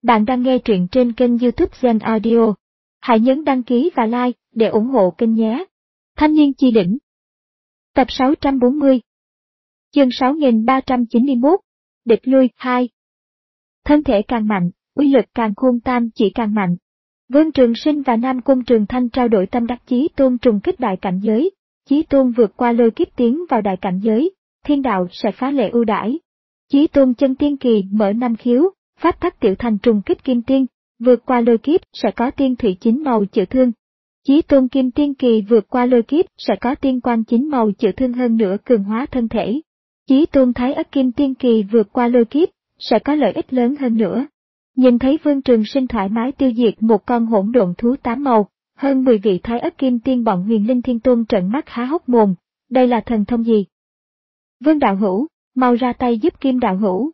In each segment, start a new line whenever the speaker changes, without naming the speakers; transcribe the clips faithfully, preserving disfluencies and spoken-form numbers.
Bạn đang nghe truyện trên kênh YouTube Zen Audio. Hãy nhấn đăng ký và like để ủng hộ kênh nhé. Thanh niên chi đỉnh. Tập sáu trăm bốn mươi. Chương sáu nghìn ba trăm chín mươi mốt. Địch lui hai. Thân thể càng mạnh, uy lực càng khôn tam chỉ càng mạnh. Vương Trường Sinh và Nam Cung Trường Thanh trao đổi tâm đắc Chí Tôn trùng kích đại cảnh giới. Chí Tôn vượt qua lôi kiếp tiến vào đại cảnh giới, thiên đạo sẽ phá lệ ưu đãi. Chí Tôn chân tiên kỳ mở năm khiếu, pháp tắc tiểu thành trùng kích kim tiên, vượt qua lôi kiếp sẽ có tiên thủy chín màu chữa thương. Chí Tôn kim tiên kỳ vượt qua lôi kiếp sẽ có tiên quang chín màu chữa thương hơn nữa cường hóa thân thể. Chí Tôn thái ất kim tiên kỳ vượt qua lôi kiếp sẽ có lợi ích lớn hơn nữa. Nhìn thấy Vương Trường Sinh thoải mái tiêu diệt một con hỗn độn thú tám màu, hơn mười vị thái ất kim tiên bọn Huyền Linh Thiên Tôn trợn mắt há hốc mồm, đây là thần thông gì? Vương đạo hữu, mau ra tay giúp Kim đạo hữu.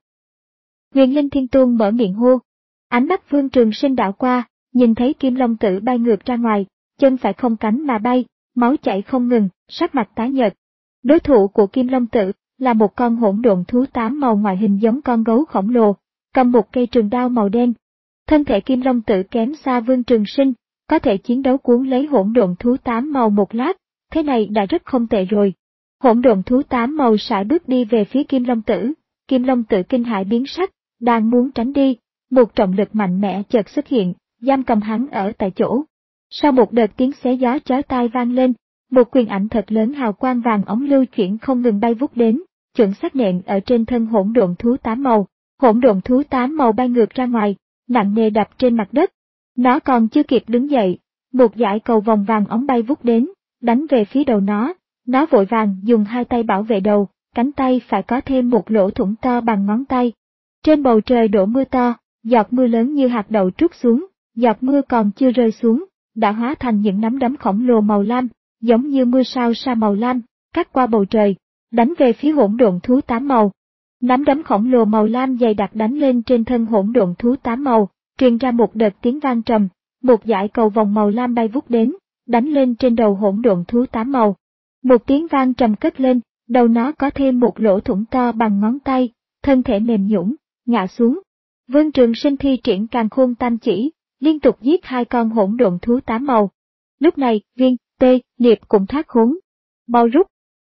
Huyền Linh Thiên Tôn mở miệng hô. Ánh mắt Vương Trường Sinh đảo qua, nhìn thấy Kim Long Tử bay ngược ra ngoài, chân phải không cánh mà bay, máu chảy không ngừng, sắc mặt tái nhợt. Đối thủ của Kim Long Tử là một con hỗn độn thú tám màu ngoại hình giống con gấu khổng lồ, cầm một cây trường đao màu đen. Thân thể Kim Long Tử kém xa Vương Trường Sinh, có thể chiến đấu cuốn lấy hỗn độn thú tám màu một lát, thế này đã rất không tệ rồi. Hỗn độn thú tám màu sải bước đi về phía Kim Long Tử, Kim Long Tử kinh hãi biến sắc, đang muốn tránh đi, một trọng lực mạnh mẽ chợt xuất hiện, giam cầm hắn ở tại chỗ. Sau một đợt tiếng xé gió chói tai vang lên, một quyền ảnh thật lớn hào quang vàng ống lưu chuyển không ngừng bay vút đến, chuẩn xác nện ở trên thân hỗn độn thú tám màu. Hỗn độn thú tám màu bay ngược ra ngoài, nặng nề đập trên mặt đất. Nó còn chưa kịp đứng dậy, một dải cầu vòng vàng ống bay vút đến, đánh về phía đầu nó. Nó vội vàng dùng hai tay bảo vệ đầu, cánh tay phải có thêm một lỗ thủng to bằng ngón tay. Trên bầu trời đổ mưa to, giọt mưa lớn như hạt đậu trút xuống, giọt mưa còn chưa rơi xuống, đã hóa thành những nắm đấm khổng lồ màu lam, giống như mưa sao sa màu lam, cắt qua bầu trời, đánh về phía hỗn độn thú tám màu. Nắm đấm khổng lồ màu lam dày đặc đánh lên trên thân hỗn độn thú tám màu, truyền ra một đợt tiếng vang trầm, một dải cầu vòng màu lam bay vút đến, đánh lên trên đầu hỗn độn thú tám màu. Một tiếng vang trầm cất lên, đầu nó có thêm một lỗ thủng to bằng ngón tay, thân thể mềm nhũn, ngã xuống. Vương Trường Sinh thi triển càn khôn tam chỉ, liên tục giết hai con hỗn độn thú tám màu. Lúc này, Viên, Tê, Liệp cũng thoát khốn. Mau rút!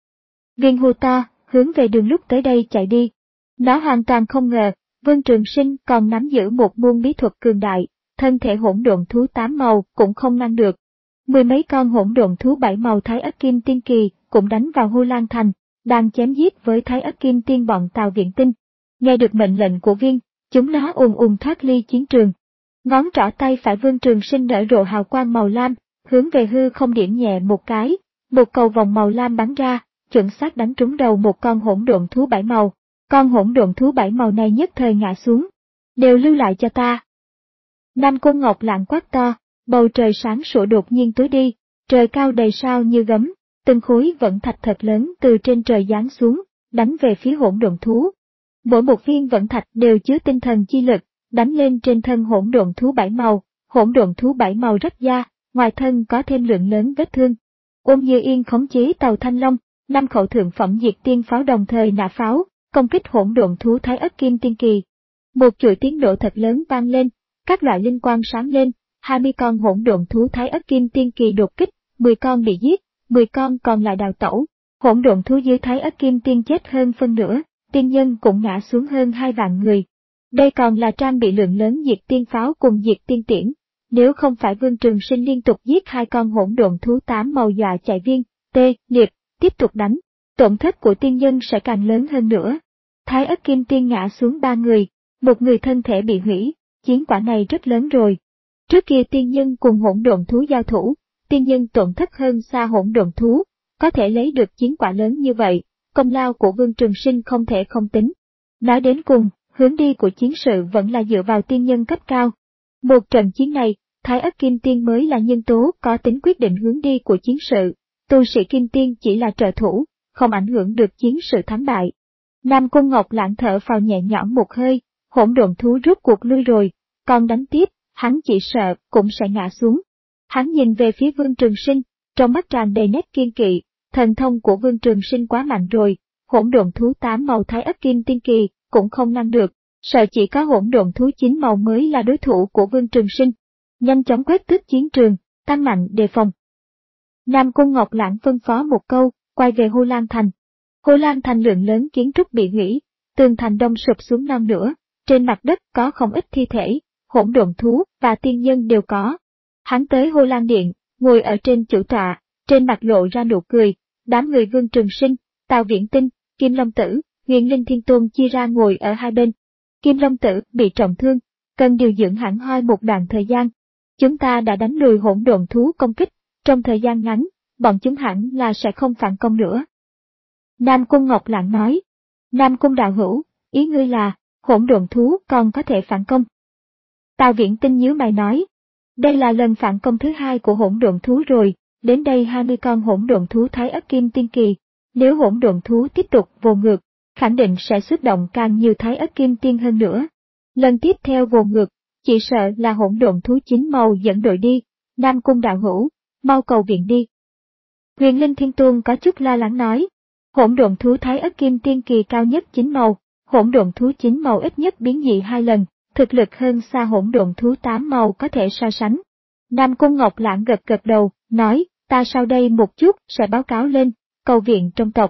Viên hô to, hướng về đường lúc tới đây chạy đi. Nó hoàn toàn không ngờ, Vương Trường Sinh còn nắm giữ một môn bí thuật cường đại, thân thể hỗn độn thú tám màu cũng không ngăn được. Mười mấy con hỗn độn thú bảy màu thái ất kim tiên kỳ cũng đánh vào Hô Lan Thành, đang chém giết với thái ất kim tiên bọn Tào Viện Tinh. Nghe được mệnh lệnh của Viên, chúng nó ùn ùn thoát ly chiến trường. Ngón trỏ tay phải Vương Trường Sinh nở rộ hào quang màu lam, hướng về hư không điểm nhẹ một cái, một cầu vòng màu lam bắn ra, chuẩn xác đánh trúng đầu một con hỗn độn thú bảy màu. Con hỗn độn thú bảy màu này nhất thời ngã xuống. Đều lưu lại cho ta. Nam Cung Ngọc Lạng quát to, bầu trời sáng sủa đột nhiên tối đi, trời cao đầy sao như gấm, từng khối vẫn thạch thật lớn từ trên trời giáng xuống, đánh về phía hỗn độn thú. Mỗi một viên vẫn thạch đều chứa tinh thần chi lực, đánh lên trên thân hỗn độn thú bảy màu. Hỗn độn thú bảy màu rách da, ngoài thân có thêm lượng lớn vết thương. Ôn Như Yên khống chế tàu Thanh Long, năm khẩu thượng phẩm diệt tiên pháo đồng thời nã pháo, công kích hỗn độn thú thái ất kim tiên kỳ. Một chuỗi tiếng nổ thật lớn vang lên, các loại linh quang sáng lên, hai mươi con hỗn độn thú thái ất kim tiên kỳ đột kích, mười con bị giết, mười con còn lại đào tẩu. Hỗn độn thú dưới thái ất kim tiên chết hơn phân nửa, tiên nhân cũng ngã xuống hơn hai vạn người. Đây còn là trang bị lượng lớn diệt tiên pháo cùng diệt tiên tiễn. Nếu không phải Vương Trường Sinh liên tục giết hai con hỗn độn thú tám màu dọa chạy Viên, Tê, Liệp, tiếp tục đánh, tổn thất của tiên nhân sẽ càng lớn hơn nữa. Thái ất kim tiên ngã xuống ba người, một người thân thể bị hủy, chiến quả này rất lớn rồi. Trước kia tiên nhân cùng hỗn độn thú giao thủ, tiên nhân tổn thất hơn xa hỗn độn thú, có thể lấy được chiến quả lớn như vậy, công lao của Vương Trường Sinh không thể không tính. Nói đến cùng, hướng đi của chiến sự vẫn là dựa vào tiên nhân cấp cao. Một trận chiến này, Thái ất kim tiên mới là nhân tố có tính quyết định hướng đi của chiến sự, tu sĩ kim tiên chỉ là trợ thủ, không ảnh hưởng được chiến sự thắng bại. Nam Cung Ngọc Lãng thở phào nhẹ nhõm một hơi, hỗn độn thú rút cuộc lui rồi, còn đánh tiếp, hắn chỉ sợ cũng sẽ ngã xuống. Hắn nhìn về phía Vương Trường Sinh, trong mắt tràn đầy nét kiên kỵ, thần thông của Vương Trường Sinh quá mạnh rồi, hỗn độn thú tám màu thái ất kim tiên kỳ cũng không ngăn được, sợ chỉ có hỗn độn thú chín màu mới là đối thủ của Vương Trường Sinh. Nhanh chóng quét tước chiến trường, tăng mạnh đề phòng. Nam Cung Ngọc Lãng phân phó một câu, quay về Hồ Lan Thành. Hồ Lan Thành lượng lớn kiến trúc bị hủy, tường thành đông sụp xuống non nữa, trên mặt đất có không ít thi thể, hỗn độn thú và tiên nhân đều có. Hắn tới Hồ Lan Điện, ngồi ở trên chủ tọa, trên mặt lộ ra nụ cười, đám người Vương Trường Sinh, Tào Viễn Tinh, Kim Long Tử, Huyền Linh Thiên Tôn chia ra ngồi ở hai bên. Kim Long Tử bị trọng thương, cần điều dưỡng hẳn hoi một đoạn thời gian. Chúng ta đã đánh lùi hỗn độn thú công kích, trong thời gian ngắn, bọn chúng hẳn là sẽ không phản công nữa. Nam Cung Ngọc Lãng nói, Nam Cung đạo hữu, ý ngươi là, hỗn độn thú còn có thể phản công. Tào Viễn Tinh nhíu mày nói, đây là lần phản công thứ hai của hỗn độn thú rồi, đến đây hai mươi con hỗn độn thú Thái Ất Kim Tiên Kỳ, nếu hỗn độn thú tiếp tục vồ ngược, khẳng định sẽ xuất động càng nhiều Thái Ất Kim Tiên hơn nữa. Lần tiếp theo vồ ngược, chỉ sợ là hỗn độn thú chín màu dẫn đội đi, Nam Cung đạo hữu, mau cầu viện đi. Huyền Linh Thiên Tôn có chút lo lắng nói, hỗn độn thú Thái Ất Kim Tiên Kỳ cao nhất chín màu, hỗn độn thú chín màu ít nhất biến dị hai lần, thực lực hơn xa hỗn độn thú tám màu có thể so sánh. Nam Cung Ngọc Lãng gật gật đầu, nói, ta sau đây một chút sẽ báo cáo lên, cầu viện trong tộc.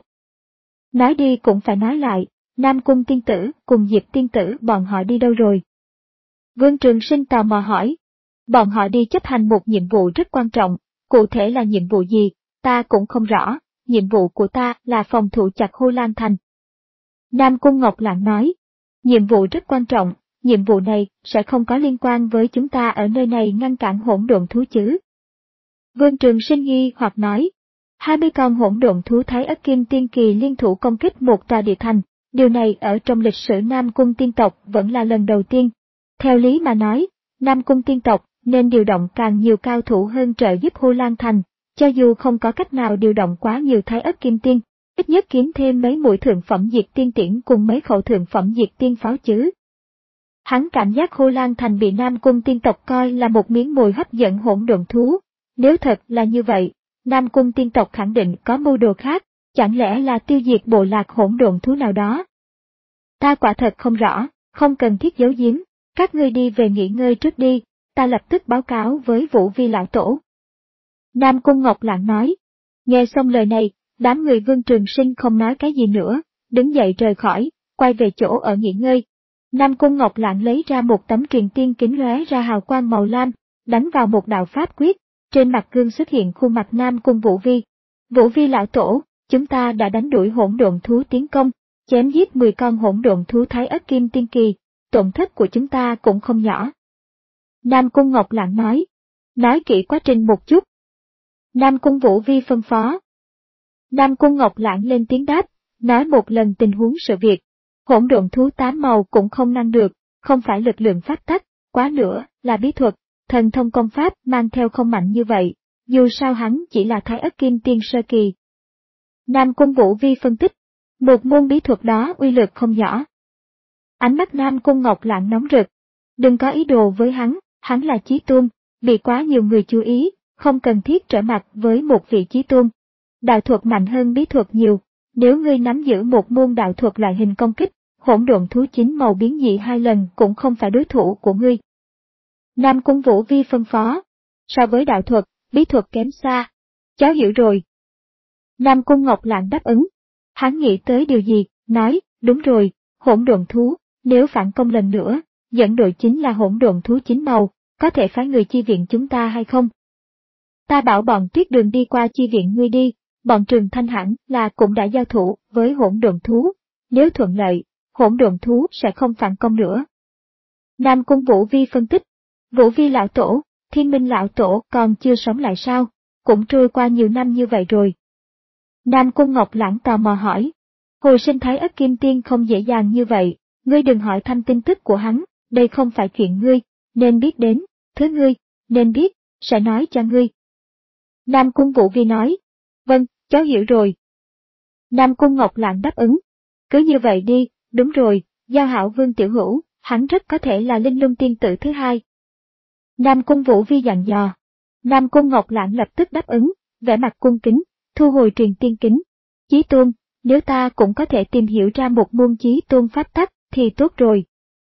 Nói đi cũng phải nói lại, Nam Cung tiên tử cùng Diệp tiên tử bọn họ đi đâu rồi? Vương Trường Sinh tò mò hỏi. Bọn họ đi chấp hành một nhiệm vụ rất quan trọng, cụ thể là nhiệm vụ gì, ta cũng không rõ, nhiệm vụ của ta là phòng thủ chặt Hồ Lan Thành. Nam Cung Ngọc Lãng nói, nhiệm vụ rất quan trọng, nhiệm vụ này sẽ không có liên quan với chúng ta ở nơi này ngăn cản hỗn độn thú chứ. Vương Trường Sinh nghi hoặc nói, hai mươi con hỗn độn thú Thái Ất Kim Tiên Kỳ liên thủ công kích một tòa địa thành, điều này ở trong lịch sử Nam Cung tiên tộc vẫn là lần đầu tiên. Theo lý mà nói, Nam Cung tiên tộc nên điều động càng nhiều cao thủ hơn trợ giúp Hồ Lan Thành, cho dù không có cách nào điều động quá nhiều Thái Ất Kim Tiên, ít nhất kiếm thêm mấy mũi thượng phẩm diệt tiên tiễn cùng mấy khẩu thượng phẩm diệt tiên pháo chứ. Hắn cảm giác Hồ Lan Thành bị Nam Cung tiên tộc coi là một miếng mồi hấp dẫn hỗn độn thú. Nếu thật là như vậy, Nam Cung tiên tộc khẳng định có mưu đồ khác, chẳng lẽ là tiêu diệt bộ lạc hỗn độn thú nào đó? Ta quả thật không rõ, không cần thiết giấu giếm, các ngươi đi về nghỉ ngơi trước đi, ta lập tức báo cáo với Vũ Vi lão tổ. Nam Cung Ngọc Lãng nói. Nghe xong lời này, đám người Vương Trường Sinh không nói cái gì nữa, đứng dậy rời khỏi, quay về chỗ ở nghỉ ngơi. Nam Cung Ngọc Lãng lấy ra một tấm truyền tiên kính lóe ra hào quang màu lam, đánh vào một đạo pháp quyết, trên mặt gương xuất hiện khuôn mặt Nam Cung Vũ Vi. Vũ Vi lão tổ, chúng ta đã đánh đuổi hỗn độn thú tiến công, chém giết mười con hỗn độn thú Thái Ất Kim Tiên Kỳ, tổn thất của chúng ta cũng không nhỏ. Nam Cung Ngọc Lãng nói, nói kỹ quá trình một chút. Nam Cung Vũ Vi phân phó. Nam Cung Ngọc Lãng lên tiếng đáp, nói một lần tình huống sự việc. Hỗn độn thú tám màu cũng không ngăn được, không phải lực lượng pháp tắc, quá nữa là bí thuật, thần thông công pháp mang theo không mạnh như vậy, dù sao hắn chỉ là Thái Ất Kim Tiên sơ kỳ. Nam Cung Vũ Vi phân tích, một môn bí thuật đó uy lực không nhỏ. Ánh mắt Nam Cung Ngọc Lãng nóng rực, đừng có ý đồ với hắn, hắn là chí tôn, bị quá nhiều người chú ý, không cần thiết trở mặt với một vị chí tôn. Đạo thuật mạnh hơn bí thuật nhiều, nếu ngươi nắm giữ một môn đạo thuật loại hình công kích, hỗn độn thú chín màu biến dị hai lần cũng không phải đối thủ của ngươi. Nam Cung Vũ Vi phân phó, so với đạo thuật, bí thuật kém xa. Cháu hiểu rồi. Nam Cung Ngọc Lãng đáp ứng. Hắn nghĩ tới điều gì, nói, đúng rồi, hỗn độn thú, nếu phản công lần nữa, dẫn đội chính là hỗn độn thú chín màu, có thể phái người chi viện chúng ta hay không? Ta bảo bọn Tuyết Đường đi qua chi viện ngươi đi, bọn Trường Thanh hẳn là cũng đã giao thủ với hỗn độn thú, nếu thuận lợi, hỗn độn thú sẽ không phản công nữa. Nam Cung Vũ Vi phân tích, Vũ Vi lão tổ, Thiên Minh lão tổ còn chưa sống lại sao, cũng trôi qua nhiều năm như vậy rồi. Nam Cung Ngọc Lãng tò mò hỏi, hồi sinh Thái Ất Kim Tiên không dễ dàng như vậy, ngươi đừng hỏi thăm tin tức của hắn, đây không phải chuyện ngươi, nên biết đến, thứ ngươi, nên biết, sẽ nói cho ngươi. Nam Cung Vũ Vi nói, vâng, cháu hiểu rồi. Nam Cung Ngọc Lãng đáp ứng, cứ như vậy đi, đúng rồi, Giao Hảo Vương tiểu hữu, hắn rất có thể là Linh Lung tiên tử thứ hai. Nam Cung Vũ Vi dặn dò. Nam Cung Ngọc Lãng lập tức đáp ứng, vẻ mặt cung kính, thu hồi truyền tiên kính. Chí tôn, nếu ta cũng có thể tìm hiểu ra một môn chí tôn pháp tắc, thì tốt rồi.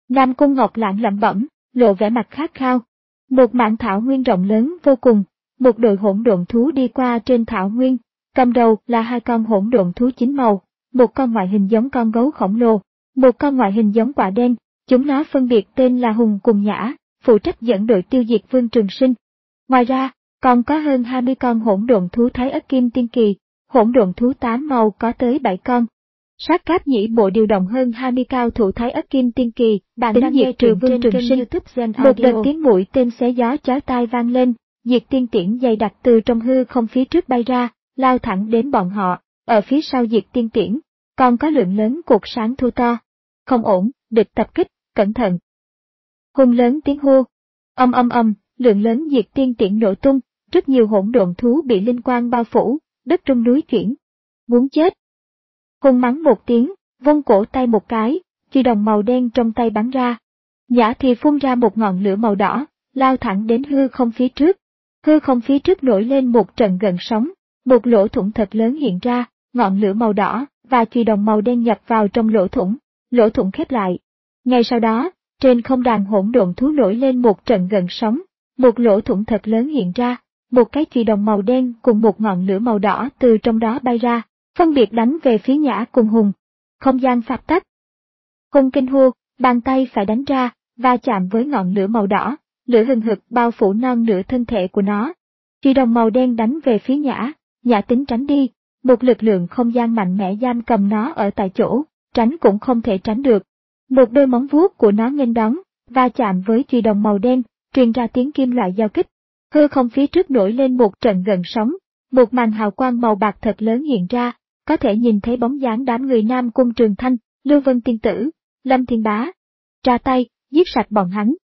Nam Cung Ngọc Lãng lẩm bẩm, lộ vẻ mặt khát khao. Một mảng thảo nguyên rộng lớn vô cùng, một đội hỗn độn thú đi qua trên thảo nguyên, cầm đầu là hai con hỗn độn thú chín màu, một con ngoại hình giống con gấu khổng lồ, một con ngoại hình giống quả đen, chúng nó phân biệt tên là Hùng cùng Nhã, phụ trách dẫn đội tiêu diệt Vương Trường Sinh. Ngoài ra, còn có hơn hai mươi con hỗn độn thú Thái Ức Kim Tiên Kỳ, hỗn độn thú tám màu có tới bảy con. Sát Cáp Nhĩ Bộ điều động hơn hai mươi cao thủ Thái Ức Kim Tiên Kỳ, bạn đang diệt trừ Vương Trường Sinh. Một đợt tiếng mũi tên xé gió chói tai vang lên, diệt tiên tiễn dày đặc từ trong hư không phía trước bay ra, lao thẳng đến bọn họ. Ở phía sau diệt tiên tiễn, còn có lượng lớn cột sáng thu to. Không ổn, địch tập kích, cẩn thận. Hùng lớn tiếng hô. Âm âm âm, lượng lớn diệt tiên tiễn nổ tung, rất nhiều hỗn độn thú bị linh quang bao phủ, đất rung núi chuyển. Muốn chết. Hùng mắng một tiếng, vung cổ tay một cái, chùy đồng màu đen trong tay bắn ra. Nhã thì phun ra một ngọn lửa màu đỏ, lao thẳng đến hư không phía trước. Hư không phía trước nổi lên một trận gợn sóng, một lỗ thủng thật lớn hiện ra, ngọn lửa màu đỏ và chùy đồng màu đen nhập vào trong lỗ thủng, lỗ thủng khép lại. Ngay sau đó, trên không đàn hỗn độn thú nổi lên một trận gợn sóng, một lỗ thủng thật lớn hiện ra, một cái chùy đồng màu đen cùng một ngọn lửa màu đỏ từ trong đó bay ra, phân biệt đánh về phía Nhã cùng Hùng. Không gian pháp tắc. Hùng kinh hô, bàn tay phải đánh ra, va chạm với ngọn lửa màu đỏ, lửa hừng hực bao phủ non nửa thân thể của nó. Chùy đồng màu đen đánh về phía Nhã, Nhã tính tránh đi, một lực lượng không gian mạnh mẽ giam cầm nó ở tại chỗ, tránh cũng không thể tránh được. Một đôi móng vuốt của nó nghênh đón, va chạm với chùy đồng màu đen, truyền ra tiếng kim loại giao kích. Hư không phía trước nổi lên một trận gợn sóng, một màn hào quang màu bạc thật lớn hiện ra, có thể nhìn thấy bóng dáng đám người Nam Cung Trường Thanh, Lưu Vân Tiên Tử, Lâm Thiên Bá. Ra tay, giết sạch bọn hắn.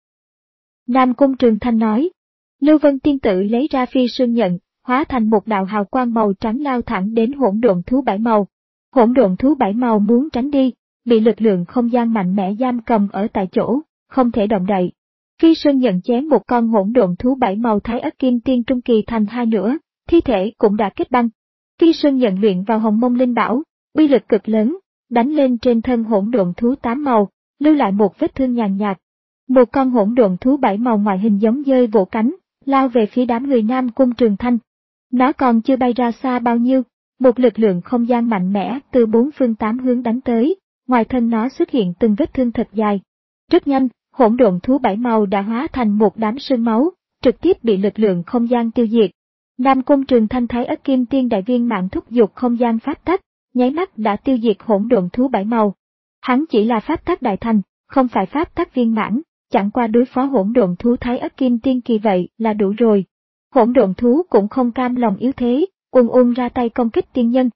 Nam Cung Trường Thanh nói. Lưu Vân Tiên Tử lấy ra phi sương nhận, hóa thành một đạo hào quang màu trắng lao thẳng đến hỗn độn thú bảy màu. Hỗn độn thú bảy màu muốn tránh đi, bị lực lượng không gian mạnh mẽ giam cầm ở tại chỗ, không thể động đậy. Phi sương nhận chém một con hỗn độn thú bảy màu Thái Ức Kim Tiên Trung Kỳ thành hai nửa, thi thể cũng đã kết băng. Phi sương nhận luyện vào Hồng Mông Linh Bảo, uy lực cực lớn, đánh lên trên thân hỗn độn thú tám màu, lưu lại một vết thương nhàn nhạt. Một con hỗn độn thú bảy màu ngoại hình giống dơi vỗ cánh, lao về phía đám người Nam Cung Trường Thanh. Nó còn chưa bay ra xa bao nhiêu, một lực lượng không gian mạnh mẽ từ bốn phương tám hướng đánh tới, ngoài thân nó xuất hiện từng vết thương thật dài. Rất nhanh, hỗn độn thú bảy màu đã hóa thành một đám sương máu, trực tiếp bị lực lượng không gian tiêu diệt. Nam Cung Trường Thanh Thái Ức Kim Tiên đại viên mãn thúc giục không gian pháp tắc, nháy mắt đã tiêu diệt hỗn độn thú bảy màu. Hắn chỉ là pháp tắc đại thành, không phải pháp tắc viên mãn, chẳng qua đối phó hỗn độn thú Thái Ức Kim Tiên Kỳ vậy là đủ rồi. Hỗn độn thú cũng không cam lòng yếu thế, ùn ùn ra tay công kích tiên nhân.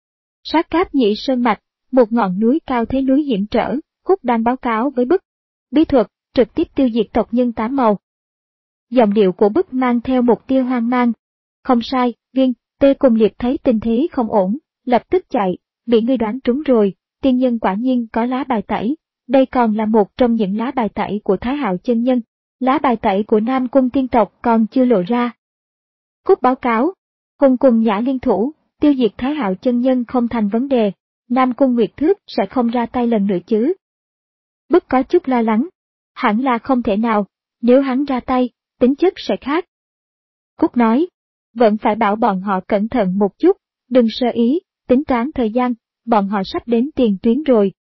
Sát Cáp Nhĩ Sơn Mạch, một ngọn núi cao thế núi hiểm trở, Khúc đang báo cáo với Bức. Bí thuật, trực tiếp tiêu diệt tộc nhân tám màu. Giọng điệu của Bức mang theo một tia hoang mang. Không sai, Viên, Tê cùng Liệp thấy tình thế không ổn, lập tức chạy, bị ngươi đoán trúng rồi, tiên nhân quả nhiên có lá bài tẩy, đây còn là một trong những lá bài tẩy của Thái Hạo chân nhân, lá bài tẩy của Nam Cung tiên tộc còn chưa lộ ra. Cúc báo cáo, Hùng cùng Nhã liên thủ, tiêu diệt Thái Hạo chân nhân không thành vấn đề, Nam Cung Nguyệt Thước sẽ không ra tay lần nữa chứ. Bức có chút lo lắng, hẳn là không thể nào, nếu hắn ra tay, tính chất sẽ khác. Cúc nói, vẫn phải bảo bọn họ cẩn thận một chút, đừng sơ ý, tính toán thời gian, bọn họ sắp đến tiền tuyến rồi.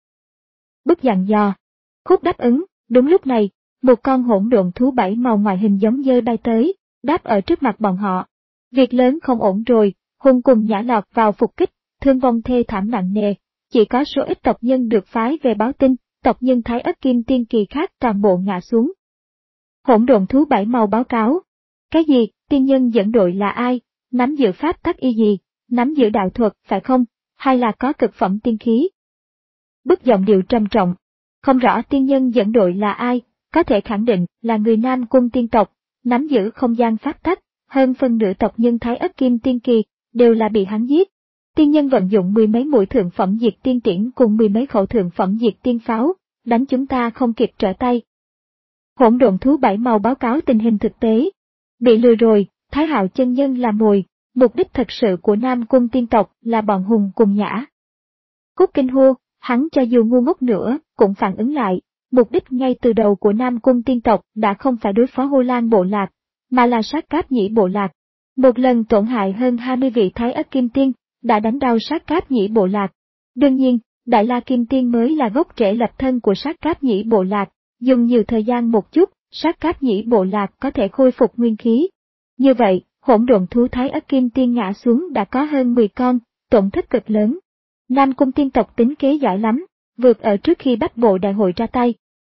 Bức dặn dò. Cúc đáp ứng, đúng lúc này, một con hỗn độn thú bảy màu ngoại hình giống dơi bay tới, đáp ở trước mặt bọn họ. Việc lớn không ổn rồi, Hùng cùng Nhã lọt vào phục kích, thương vong thê thảm nặng nề, chỉ có số ít tộc nhân được phái về báo tin, tộc nhân Thái Ức Kim Tiên Kỳ khác toàn bộ ngã xuống. Hỗn độn thú bảy màu báo cáo. Cái gì, tiên nhân dẫn đội là ai, nắm giữ pháp tắc y gì, nắm giữ đạo thuật phải không, hay là có cực phẩm tiên khí? Bức giọng điệu trầm trọng. Không rõ tiên nhân dẫn đội là ai, có thể khẳng định là người Nam Cung tiên tộc, nắm giữ không gian pháp tắc, hơn phân nửa tộc nhân Thái Ức Kim Tiên Kỳ, đều là bị hắn giết. Tiên nhân vận dụng mười mấy mũi thượng phẩm diệt tiên tiễn cùng mười mấy khẩu thượng phẩm diệt tiên pháo, đánh chúng ta không kịp trở tay. Hỗn độn thú bảy màu báo cáo tình hình thực tế. Bị lừa rồi, Thái Hạo chân nhân là mồi, mục đích thật sự của Nam Cung tiên tộc là bọn Hùng cùng Nhã. Cúc kinh hô, hắn cho dù ngu ngốc nữa, cũng phản ứng lại, Mục đích ngay từ đầu của Nam Cung tiên tộc đã không phải đối phó Hồ Lan bộ lạc, mà là sát Cáp Nhĩ bộ lạc. Một lần tổn hại hơn hai mươi vị Thái Ất Kim Tiên, đã đánh đau sát Cáp Nhĩ bộ lạc. Đương nhiên, Đại La Kim Tiên mới là gốc rễ lập thân của sát Cáp Nhĩ bộ lạc, dùng nhiều thời gian một chút, sát Cáp Nhĩ bộ lạc có thể khôi phục nguyên khí. Như vậy, hỗn độn thú Thái Ất Kim Tiên ngã xuống đã có hơn mười con, tổn thất cực lớn. Nam Cung tiên tộc tính kế giỏi lắm, vượt ở trước khi Bách Bộ đại hội ra tay.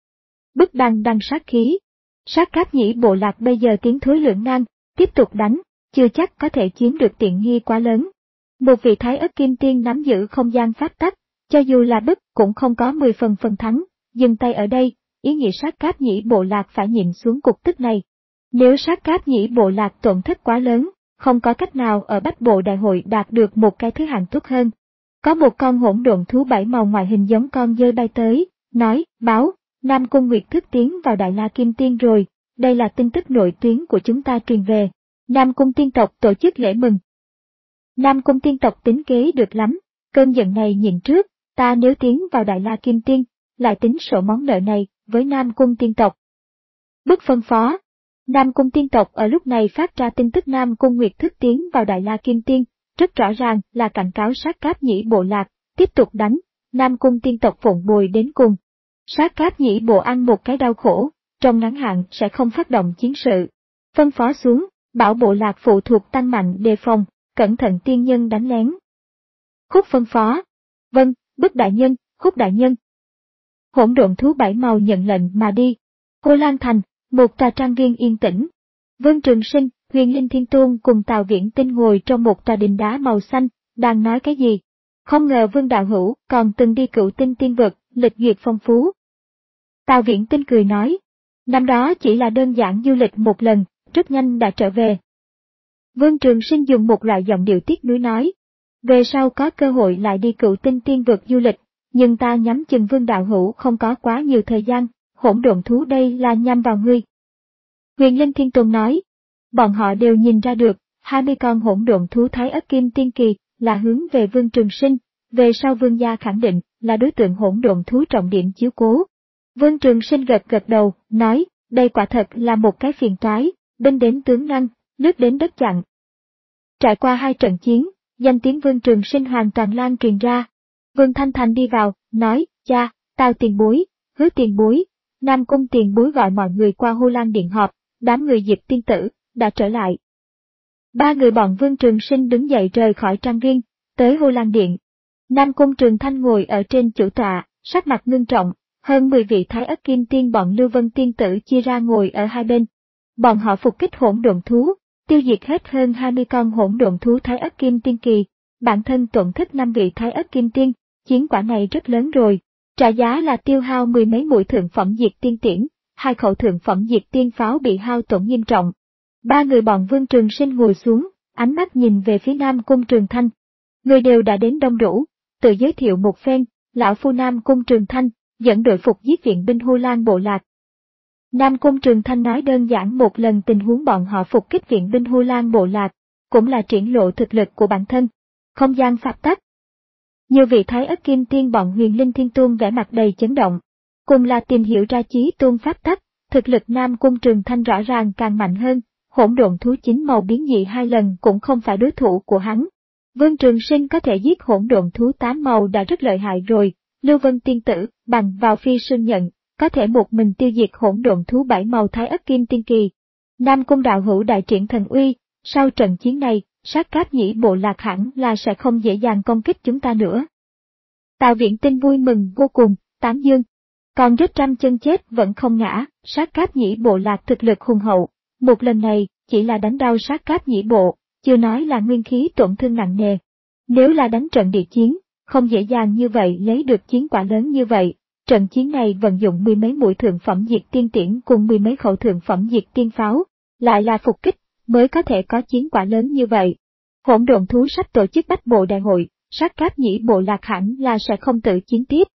Bức đằng đằng sát khí. Sát Cáp Nhĩ bộ lạc bây giờ tiến thối lưỡng nan, tiếp tục đánh, chưa chắc có thể chiếm được tiện nghi quá lớn. Một vị Thái Ất Kim Tiên nắm giữ không gian pháp tắc, cho dù là bức cũng không có mười phần phần thắng, dừng tay ở đây, ý nghĩa sát Cáp Nhĩ bộ lạc phải nhịn xuống cục tức này. Nếu sát Cáp Nhĩ bộ lạc tổn thất quá lớn, không có cách nào ở Bách Bộ đại hội đạt được một cái thứ hạng tốt hơn. Có một con hỗn độn thú bảy màu ngoại hình giống con dơi bay tới, nói, báo, Nam Cung Nguyệt Thức tiến vào Đại La Kim Tiên rồi, đây là tin tức nội tuyến của chúng ta truyền về. Nam Cung tiên tộc tổ chức lễ mừng. Nam Cung tiên tộc tính kế được lắm, cơn giận này nhịn trước, ta nếu tiến vào Đại La Kim Tiên, lại tính sổ món nợ này với Nam Cung tiên tộc. Bức phân phó. Nam Cung tiên tộc ở lúc này phát ra tin tức Nam Cung Nguyệt Thức tiến vào Đại La Kim Tiên, rất rõ ràng là cảnh cáo sát Cáp Nhĩ bộ lạc, tiếp tục đánh, Nam Cung tiên tộc phụng bồi đến cùng. Sát Cáp Nhĩ bộ ăn một cái đau khổ, trong ngắn hạn sẽ không phát động chiến sự. Phân phó xuống, bảo bộ lạc phụ thuộc tăng mạnh đề phòng, cẩn thận tiên nhân đánh lén. Khúc phân phó. Vâng, Bức đại nhân, Khúc đại nhân. Hỗn độn thú bảy màu nhận lệnh mà đi. Hồ Lan Thành, một trà trang viên yên tĩnh. Vương Trường Sinh, Huyền Linh Thiên Tôn cùng Tào Viễn Tinh ngồi trong một trà đình đá màu xanh, đang nói cái gì? Không ngờ Vương đạo hữu còn từng đi Cựu Tinh tiên vực, lịch duyệt phong phú. Tào Viễn Tinh cười nói, năm đó chỉ là đơn giản du lịch một lần, rất nhanh đã trở về. Vương Trường Sinh dùng một loại giọng điệu tiếc nuối nói, về sau có cơ hội lại đi Cựu Tinh tiên vực du lịch, nhưng ta nhắm chừng Vương đạo hữu không có quá nhiều thời gian, hỗn độn thú đây là nhằm vào ngươi. Huyền Linh Thiên Tôn nói, bọn họ đều nhìn ra được, hai mươi con hỗn độn thú Thái Ất Kim Tiên kỳ là hướng về Vương Trường Sinh, về sau Vương gia khẳng định là đối tượng hỗn độn thú trọng điểm chiếu cố. Vương Trường Sinh gật gật đầu, nói, đây quả thật là một cái phiền toái, binh đến tướng ngăn, nước đến đất chặn. Trải qua hai trận chiến, danh tiếng Vương Trường Sinh hoàn toàn lan truyền ra. Vương Thanh Thành đi vào, nói, cha, Tào tiền bối, Hứa tiền bối, Nam Cung tiền bối gọi mọi người qua Hồ Lan điện họp, đám người Diệp tiên tử đã trở lại. Ba người bọn Vương Trường Sinh đứng dậy rời khỏi trang viên, tới Hồ Lan điện. Nam Cung Trường Thanh ngồi ở trên chủ tọa, sắc mặt ngưng trọng, hơn mười vị Thái Ất Kim Tiên bọn Lưu Vân tiên tử chia ra ngồi ở hai bên. Bọn họ phục kích hỗn độn thú, tiêu diệt hết hơn hai mươi con hỗn độn thú Thái Ất Kim Tiên kỳ, bản thân tổn thất năm vị Thái Ất Kim Tiên, chiến quả này rất lớn rồi. Trả giá là tiêu hao mười mấy mũi thượng phẩm diệt tiên tiễn, hai khẩu thượng phẩm diệt tiên pháo bị hao tổn nghiêm trọng. Ba người bọn Vương Trường Sinh ngồi xuống, ánh mắt nhìn về phía Nam Cung Trường Thanh. Người đều đã đến đông đủ, tự giới thiệu một phen, lão phu Nam Cung Trường Thanh, dẫn đội phục giết viện binh Hồ Lan bộ lạc. Nam Cung Trường Thanh nói đơn giản một lần tình huống bọn họ phục kích viện binh Hồ Lan bộ lạc, cũng là triển lộ thực lực của bản thân. Không gian pháp tắc. Nhiều vị Thái Ất Kim Tiên bọn Huyền Linh Thiên Tôn vẻ mặt đầy chấn động. Cùng là tìm hiểu ra chí tôn pháp tắc, thực lực Nam Cung Trường Thanh rõ ràng càng mạnh hơn, hỗn độn thú chín màu biến dị hai lần cũng không phải đối thủ của hắn. Vương Trường Sinh có thể giết hỗn độn thú tám màu đã rất lợi hại rồi, Lưu Vân tiên tử bằng vào phi sương nhận, có thể một mình tiêu diệt hỗn độn thú bảy màu Thái Ất Kim Tiên kỳ. Nam Cung đạo hữu đại triển thần uy, sau trận chiến này, sát Cáp Nhĩ bộ lạc hẳn là sẽ không dễ dàng công kích chúng ta nữa. Tào Viễn Tinh vui mừng vô cùng, tán dương. Còn rất trăm chân chết vẫn không ngã, sát Cáp Nhĩ bộ lạc thực lực hùng hậu, một lần này chỉ là đánh đau sát Cáp Nhĩ bộ, chưa nói là nguyên khí tổn thương nặng nề. Nếu là đánh trận địa chiến, không dễ dàng như vậy lấy được chiến quả lớn như vậy. Trận chiến này vận dụng mười mấy mũi thượng phẩm diệt tiên tiễn cùng mười mấy khẩu thượng phẩm diệt tiên pháo, lại là phục kích, mới có thể có chiến quả lớn như vậy. Hỗn độn thú sắp tổ chức Bách Bộ đại hội, sát Cáp Nhĩ bộ lạc hẳn là sẽ không tự chiến tiếp.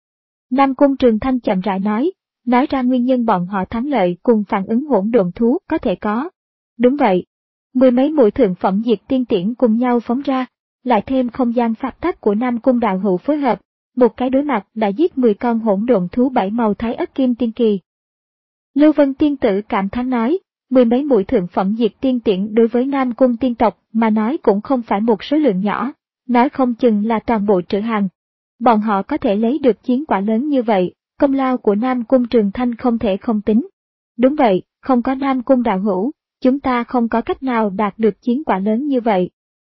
Nam Cung Trường Thanh chậm rãi nói, nói ra nguyên nhân bọn họ thắng lợi cùng phản ứng hỗn độn thú có thể có. Đúng vậy. Mười mấy mũi thượng phẩm diệt tiên tiễn cùng nhau phóng ra, lại thêm không gian pháp tắc của Nam Cung đạo hữu phối hợp, một cái đối mặt đã giết mười con hỗn độn thú bảy màu Thái Ất Kim Tiên Kỳ. Lưu Vân Tiên Tử cảm thán nói, mười mấy mũi thượng phẩm diệt tiên tiễn đối với Nam Cung tiên tộc mà nói cũng không phải một số lượng nhỏ, nói không chừng là toàn bộ trữ hàng. Bọn họ có thể lấy được chiến quả lớn như vậy, công lao của Nam Cung Trường Thanh không thể không tính. Đúng vậy, không có Nam Cung đạo hữu, chúng ta không có cách nào đạt được chiến quả lớn như vậy.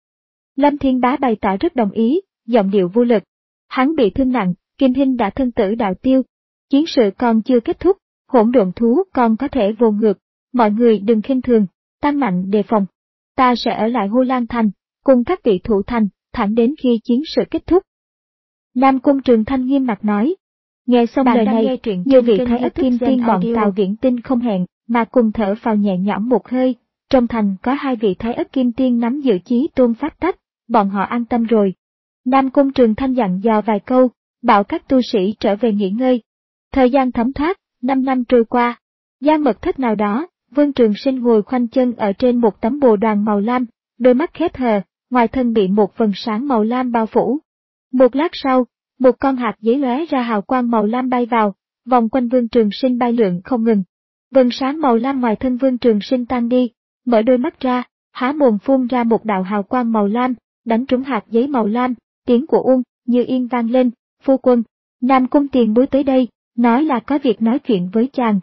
Lâm Thiên Bá bày tỏ rất đồng ý, giọng điệu vô lực. Hắn bị thương nặng, Kim Hinh đã thân tử đạo tiêu. Chiến sự còn chưa kết thúc, hỗn độn thú còn có thể vô ngược. Mọi người đừng khinh thường, tăng mạnh đề phòng. Ta sẽ ở lại Hồ Lan Thành, cùng các vị thủ thành, thẳng đến khi chiến sự kết thúc. Nam Cung Trường Thanh nghiêm mặt nói. Nghe xong lời này, nhiều vị Thái Ất Kim Tiên bọn Tào Viễn Tinh không hẹn, mà cùng thở phào nhẹ nhõm một hơi. Trong thành có hai vị Thái Ất Kim Tiên nắm giữ chí tôn phát tắc, bọn họ an tâm rồi. Nam Cung Trường Thanh dặn dò vài câu, bảo các tu sĩ trở về nghỉ ngơi. Thời gian thấm thoát, năm năm trôi qua. Gian mật thất nào đó, Vương Trường Sinh ngồi khoanh chân ở trên một tấm bồ đoàn màu lam, đôi mắt khép hờ, ngoài thân bị một vầng sáng màu lam bao phủ. Một lát sau, một con hạt giấy lóe ra hào quang màu lam bay vào, vòng quanh Vương Trường Sinh bay lượn không ngừng. Vầng sáng màu lam ngoài thân Vương Trường Sinh tan đi, mở đôi mắt ra, há mồm phun ra một đạo hào quang màu lam, đánh trúng hạt giấy màu lam, tiếng của Uông Như Yên vang lên, phu quân, Nam Cung tiền bối tới đây, nói là có việc nói chuyện với chàng.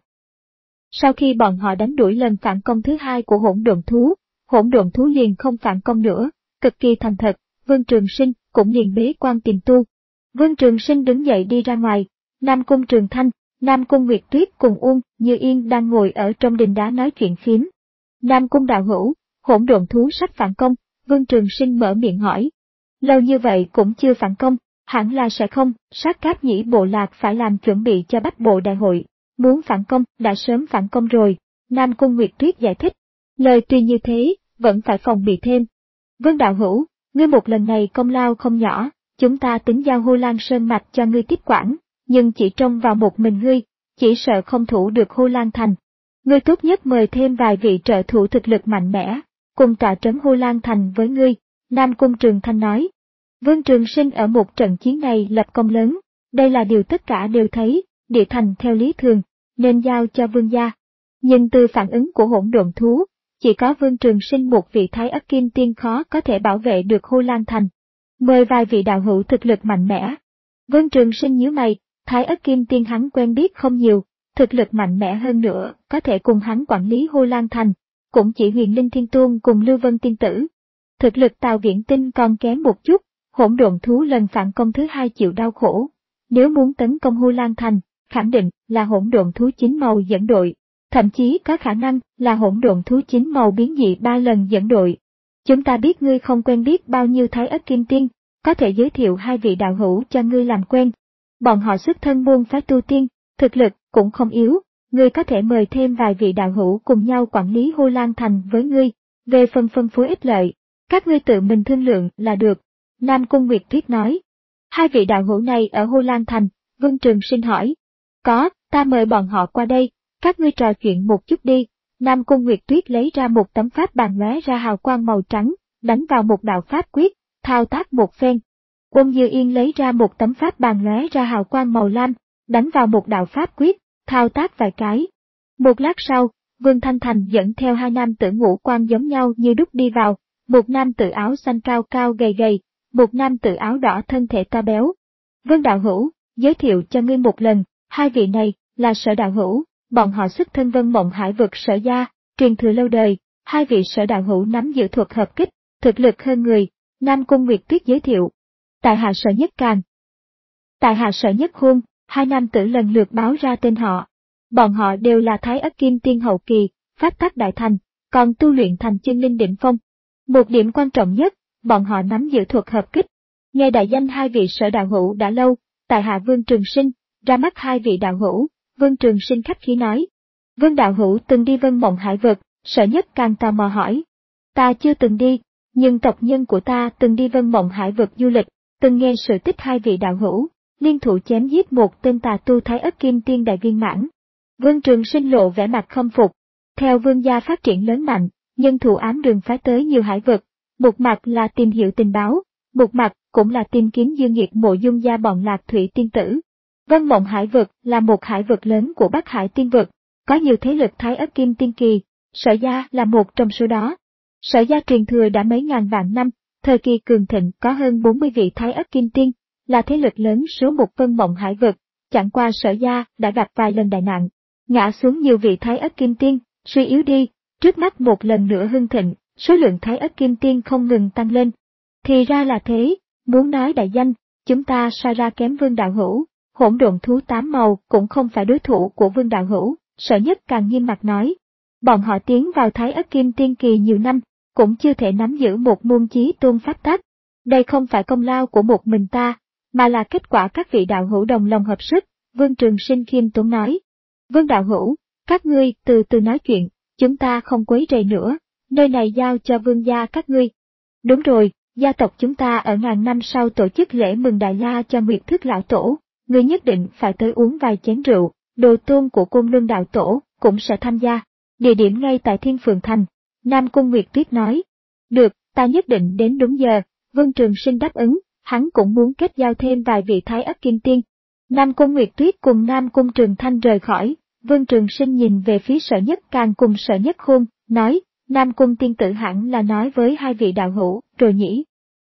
Sau khi bọn họ đánh đuổi lần phản công thứ hai của hỗn độn thú, hỗn độn thú liền không phản công nữa, cực kỳ thành thật, Vương Trường Sinh cũng liền bế quan tìm tu. Vương Trường Sinh đứng dậy đi ra ngoài, Nam Cung Trường Thanh, Nam Cung Nguyệt Tuyết cùng Uông Như Yên đang ngồi ở trong đình đá nói chuyện phiếm. Nam Cung đạo hữu, hỗn độn thú sắp phản công, Vương Trường Sinh mở miệng hỏi. Lâu như vậy cũng chưa phản công, hẳn là sẽ không, Sát Cáp Nhĩ bộ lạc phải làm chuẩn bị cho Bách Bộ đại hội, muốn phản công đã sớm phản công rồi, Nam Cung Nguyệt Tuyết giải thích. Lời tuy như thế, vẫn phải phòng bị thêm. Vương đạo hữu, ngươi một lần này công lao không nhỏ, chúng ta tính giao Hồ Lan Sơn Mạch cho ngươi tiếp quản, nhưng chỉ trông vào một mình ngươi, chỉ sợ không thủ được Hồ Lan Thành. Ngươi tốt nhất mời thêm vài vị trợ thủ thực lực mạnh mẽ, cùng tọa trấn Hồ Lan Thành với ngươi, Nam Cung Trường Thanh nói. Vương Trường Sinh ở một trận chiến này lập công lớn, đây là điều tất cả đều thấy, địa thành theo lý thường, nên giao cho vương gia. Nhưng từ phản ứng của hỗn độn thú, chỉ có Vương Trường Sinh một vị Thái Ất Kim Tiên khó có thể bảo vệ được Hồ Lan Thành. Mời vài vị đạo hữu thực lực mạnh mẽ. Vương Trường Sinh nhíu mày, Thái Ất Kim Tiên hắn quen biết không nhiều, thực lực mạnh mẽ hơn nữa, có thể cùng hắn quản lý Hồ Lan Thành, cũng chỉ Huyền Linh Thiên Tôn cùng Lưu Vân Tiên Tử. Thực lực Tào Viễn Tinh còn kém một chút, hỗn độn thú lần phản công thứ hai chịu đau khổ. Nếu muốn tấn công Hồ Lan Thành, khẳng định là hỗn độn thú chín màu dẫn đội, thậm chí có khả năng là hỗn độn thú chín màu biến dị ba lần dẫn đội. Chúng ta biết ngươi không quen biết bao nhiêu Thái Ất Kim Tiên, có thể giới thiệu hai vị đạo hữu cho ngươi làm quen. Bọn họ xuất thân môn phái tu tiên, thực lực cũng không yếu, ngươi có thể mời thêm vài vị đạo hữu cùng nhau quản lý Hồ Lan Thành với ngươi, về phần phân phối ích lợi, các ngươi tự mình thương lượng là được. Nam Cung Nguyệt Tuyết nói. Hai vị đạo hữu này ở Hồ Lan Thành, Vương Trường Sinh hỏi. Có, ta mời bọn họ qua đây, các ngươi trò chuyện một chút đi. Nam Cung Nguyệt Tuyết lấy ra một tấm pháp bàn lóe ra hào quang màu trắng, đánh vào một đạo pháp quyết, thao tác một phen. Uông Như Yên lấy ra một tấm pháp bàn lóe ra hào quang màu lam, đánh vào một đạo pháp quyết, thao tác vài cái. Một lát sau, Vương Thanh Thành dẫn theo hai nam tử ngũ quan giống nhau như đúc đi vào, một nam tử áo xanh cao cao gầy gầy, một nam tử áo đỏ thân thể to béo. Vương đạo hữu, giới thiệu cho ngươi một lần, hai vị này là Sở đạo hữu, bọn họ xuất thân Vân Mộng Hải vực Sở gia, truyền thừa lâu đời, hai vị Sở đạo hữu nắm giữ thuật hợp kích, thực lực hơn người. Nam Cung Nguyệt Tuyết giới thiệu. Tại hạ Sở Nhất Càn. Tại hạ Sở Nhất Hôn, hai nam tử lần lượt báo ra tên họ. Bọn họ đều là Thái Ất Kim Tiên hậu kỳ, phát tác đại thành, còn tu luyện thành chân linh đỉnh phong. Một điểm quan trọng nhất, bọn họ nắm giữ thuật hợp kích. Nghe đại danh hai vị Sở đạo hữu đã lâu, tại hạ Vương Trường Sinh, ra mắt hai vị đạo hữu, Vương Trường Sinh khách khí nói. Vương đạo hữu từng đi Vân Mộng Hải vực, Sở Nhất Càn tò mò hỏi. Ta chưa từng đi, nhưng tộc nhân của ta từng đi Vân Mộng Hải vực du lịch, từng nghe sự tích hai vị đạo hữu, liên thủ chém giết một tên tà tu Thái Ất Kim Tiên đại viên mãn. Vương Trường Sinh lộ vẻ mặt khâm phục. Theo vương gia phát triển lớn mạnh, nhân thủ ám đường phái tới nhiều hải vực, một mặt là tìm hiểu tình báo, một mặt cũng là tìm kiếm Dương Nghiệt Mộ Dung gia bọn Lạc Thủy tiên tử. Vân Mộng Hải vực là một hải vực lớn của Bắc Hải tiên vực, có nhiều thế lực Thái Ất Kim Tiên Kỳ, Sở gia là một trong số đó. Sở gia truyền thừa đã mấy ngàn vạn năm, thời kỳ cường thịnh có hơn bốn mươi vị Thái Ất Kim Tiên, là thế lực lớn số một Vân Mộng Hải vực, chẳng qua Sở gia đã gặp vài lần đại nạn, ngã xuống nhiều vị Thái Ất Kim Tiên, suy yếu đi, trước mắt một lần nữa hưng thịnh, số lượng Thái Ất Kim Tiên không ngừng tăng lên. Thì ra là thế, muốn nói đại danh, chúng ta so ra kém Vương đạo hữu, hỗn độn thú tám màu cũng không phải đối thủ của Vương đạo hữu, Sở Nhất càng nghiêm mặt nói. Bọn họ tiến vào Thái Ất Kim Tiên Kỳ nhiều năm, cũng chưa thể nắm giữ một môn chí tôn pháp tắc. Đây không phải công lao của một mình ta, mà là kết quả các vị đạo hữu đồng lòng hợp sức, Vương Trường Sinh khiêm tốn nói. Vương đạo hữu, các ngươi từ từ nói chuyện, chúng ta không quấy rầy nữa, nơi này giao cho vương gia các ngươi. Đúng rồi, gia tộc chúng ta ở ngàn năm sau tổ chức lễ mừng đại la cho Nguyệt Thức lão tổ, ngươi nhất định phải tới uống vài chén rượu, đồ tôn của Côn Luân đạo tổ cũng sẽ tham gia. Địa điểm ngay tại Thiên Phượng Thành, Nam Cung Nguyệt Tuyết nói. Được, ta nhất định đến đúng giờ, Vương Trường Sinh đáp ứng, hắn cũng muốn kết giao thêm vài vị Thái Ất Kim Tiên. Nam Cung Nguyệt Tuyết cùng Nam Cung Trường Thanh rời khỏi, Vương Trường Sinh nhìn về phía Sở Nhất Càng cùng Sở Nhất Khôn, nói, Nam Cung tiên tử hẳn là nói với hai vị đạo hữu, rồi nhỉ?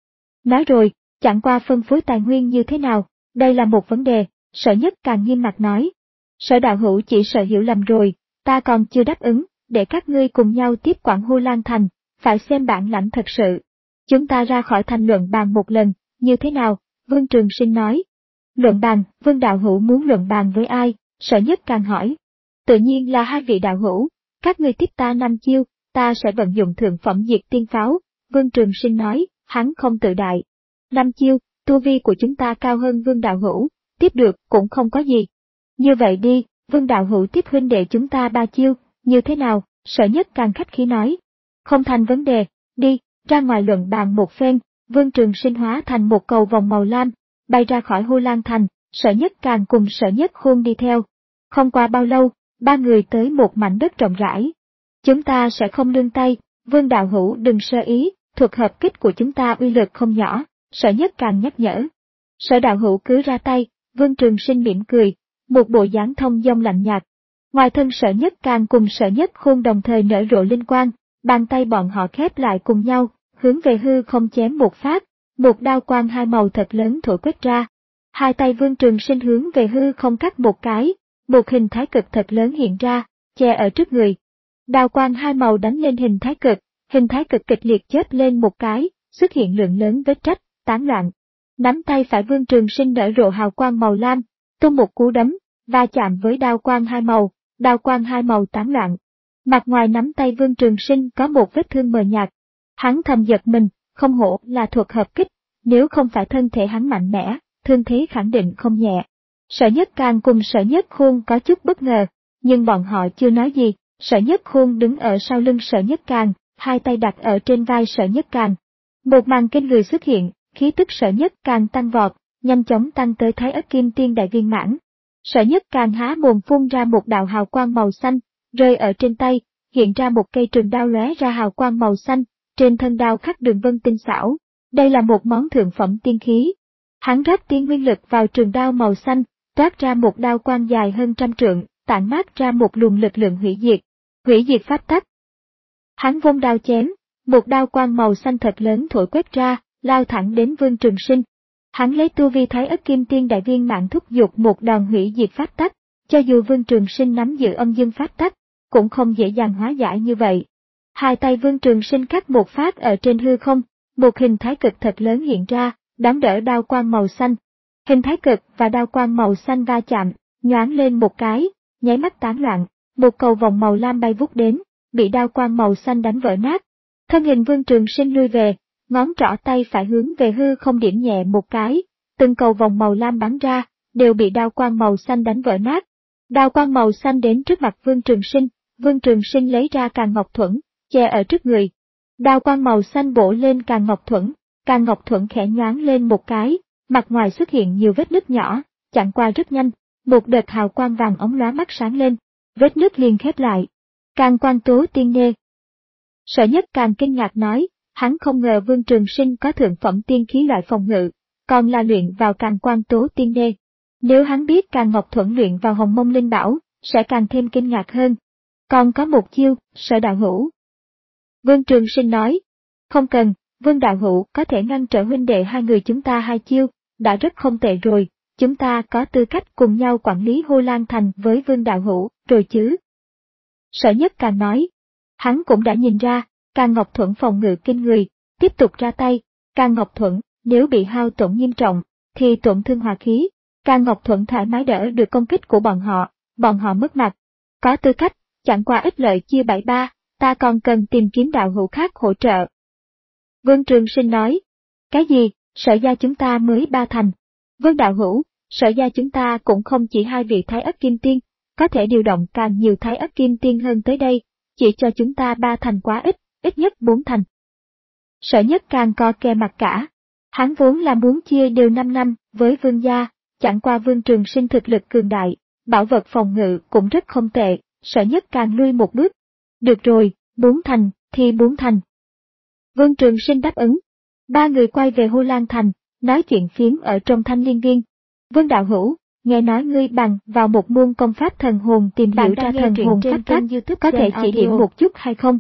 Nói rồi, chẳng qua phân phối tài nguyên như thế nào, đây là một vấn đề, Sở Nhất Càng nghiêm mặt nói. Sở đạo hữu chỉ sợ hiểu lầm rồi, ta còn chưa đáp ứng, để các ngươi cùng nhau tiếp quản Hô Lan Thành, phải xem bản lãnh thật sự. Chúng ta ra khỏi thành luận bàn một lần, như thế nào? Vương Trường Sinh nói. Luận bàn, Vương đạo hữu muốn luận bàn với ai? Sở Nhất Càng hỏi. Tự nhiên là hai vị đạo hữu, các ngươi tiếp ta năm chiêu, ta sẽ vận dụng thượng phẩm diệt tiên pháo, Vương Trường Sinh nói, hắn không tự đại. Năm chiêu, tu vi của chúng ta cao hơn Vương đạo hữu, tiếp được cũng không có gì. Như vậy đi, Vương đạo hữu tiếp huynh đệ chúng ta ba chiêu, như thế nào? Sở Nhất Càng khách khí nói. Không thành vấn đề, đi, ra ngoài luận bàn một phen, Vương Trường Sinh hóa thành một cầu vòng màu lam, bay ra khỏi Hô Lan Thành, Sở Nhất Càng cùng Sở Nhất Khôn đi theo. Không qua bao lâu, ba người tới một mảnh đất rộng rãi. Chúng ta sẽ không nương tay, Vương đạo hữu đừng sơ ý, thuật hợp kích của chúng ta uy lực không nhỏ, Sở Nhất Càng nhắc nhở. Sở đạo hữu cứ ra tay, Vương Trường Sinh mỉm cười, một bộ dáng thông dong lạnh nhạt. Ngoài thân Sở Nhất Càng cùng Sở Nhất Khôn đồng thời nở rộ linh quang, bàn tay bọn họ khép lại cùng nhau, hướng về hư không chém một phát, một đao quang hai màu thật lớn thổi quét ra. Hai tay Vương Trường Sinh hướng về hư không cắt một cái, một hình thái cực thật lớn hiện ra, che ở trước người. Đao quang hai màu đánh lên hình thái cực, hình thái cực kịch liệt chớp lên một cái, xuất hiện lượng lớn vết rách, tán loạn. Nắm tay phải Vương Trường Sinh nở rộ hào quang màu lam, tung một cú đấm, va chạm với đao quang hai màu, đao quang hai màu tán loạn. Mặt ngoài nắm tay Vương Trường Sinh có một vết thương mờ nhạt. Hắn thầm giật mình, không hổ là thuật hợp kích, nếu không phải thân thể hắn mạnh mẽ, thương thế khẳng định không nhẹ. Sở Nhất Càng cùng Sở Nhất Khôn có chút bất ngờ, nhưng bọn họ chưa nói gì. Sở Nhất Khôn đứng ở sau lưng Sở Nhất Càng, hai tay đặt ở trên vai Sở Nhất Càng. Một màn kinh người xuất hiện, khí tức Sở Nhất Càng tăng vọt, nhanh chóng tăng tới Thái Ất Kim Tiên đại viên mãn. Sở Nhất Càng há mồm phun ra một đạo hào quang màu xanh, rơi ở trên tay, hiện ra một cây trường đao lóe ra hào quang màu xanh, trên thân đao khắc đường vân tinh xảo. Đây là một món thượng phẩm tiên khí. Hắn rót tiên nguyên lực vào trường đao màu xanh, toát ra một đao quang dài hơn trăm trượng, tản mát ra một luồng lực lượng hủy diệt. Hủy diệt pháp tắc. Hắn vung đao chém, một đao quang màu xanh thật lớn thổi quét ra, lao thẳng đến Vương Trường Sinh. Hắn lấy tu vi Thái Ất Kim Tiên đại viên mãn thúc giục một đòn hủy diệt pháp tắc, cho dù Vương Trường Sinh nắm giữ âm dương pháp tắc, cũng không dễ dàng hóa giải như vậy. Hai tay Vương Trường Sinh cắt một phát ở trên hư không, một hình thái cực thật lớn hiện ra, đón đỡ đao quang màu xanh. Hình thái cực và đao quang màu xanh va chạm, nhoáng lên một cái, nháy mắt tán loạn. Một cầu vòng màu lam bay vút đến, bị đao quang màu xanh đánh vỡ nát. Thân hình Vương Trường Sinh lui về, ngón trỏ tay phải hướng về hư không điểm nhẹ một cái, từng cầu vòng màu lam bắn ra, đều bị đao quang màu xanh đánh vỡ nát. Đao quang màu xanh đến trước mặt Vương Trường Sinh, Vương Trường Sinh lấy ra Càn Ngọc Thuẫn, che ở trước người. Đao quang màu xanh bổ lên Càn Ngọc Thuẫn, Càn Ngọc Thuẫn khẽ nhoáng lên một cái, mặt ngoài xuất hiện nhiều vết nứt nhỏ, chẳng qua rất nhanh, một đợt hào quang vàng óng lóa mắt sáng lên. Vết nứt liền khép lại. Càng quan tố tiên nê. Sở Nhất Càng kinh ngạc nói, Hắn không ngờ Vương Trường Sinh có thượng phẩm tiên khí loại phòng ngự, còn là luyện vào Càn Quan Tố Tiên Đê. Nếu hắn biết Càn Ngọc Thuẫn luyện vào Hồng Mông Linh Bảo, sẽ càng thêm kinh ngạc hơn. Còn có một chiêu, Sở đạo hữu. Vương Trường Sinh nói, không cần, Vương đạo hữu có thể ngăn trở huynh đệ hai người chúng ta hai chiêu, đã rất không tệ rồi, chúng ta có tư cách cùng nhau quản lý Hô Lan Thành với Vương đạo hữu, rồi chứ. Sở Nhất Càng nói, hắn cũng đã nhìn ra, Càn Ngọc Thuẫn phòng ngự kinh người, tiếp tục ra tay, Càn Ngọc Thuẫn nếu bị hao tổn nghiêm trọng, thì tổn thương hòa khí, Càn Ngọc Thuẫn thoải mái đỡ được công kích của bọn họ, bọn họ mất mặt. Có tư cách, chẳng qua ích lợi chia bảy ba, ta còn cần tìm kiếm đạo hữu khác hỗ trợ. Vương Trường Sinh nói, cái gì, Sở gia chúng ta mới ba thành. Vương đạo hữu, Sở gia chúng ta cũng không chỉ hai vị Thái Ất Kim Tiên, có thể điều động càng nhiều Thái Ất Kim Tiên hơn tới đây, chỉ cho chúng ta ba thành quá ít, ít nhất bốn thành. Sở Nhất Càng co ke mặt cả, hắn vốn là muốn chia đều năm năm với Vương gia, chẳng qua Vương Trường Sinh thực lực cường đại, bảo vật phòng ngự cũng rất không tệ, Sở Nhất Càng lui một bước. Được rồi, bốn thành, thì bốn thành. Vương Trường Sinh đáp ứng. Ba người quay về Hô Lan Thành, nói chuyện phiếm ở trong Thanh Liên Viên. Vương đạo hữu, nghe nói ngươi bằng vào một môn công pháp thần hồn tìm hiểu ra thần hồn pháp tắc, có thể chỉ điểm một chút hay không?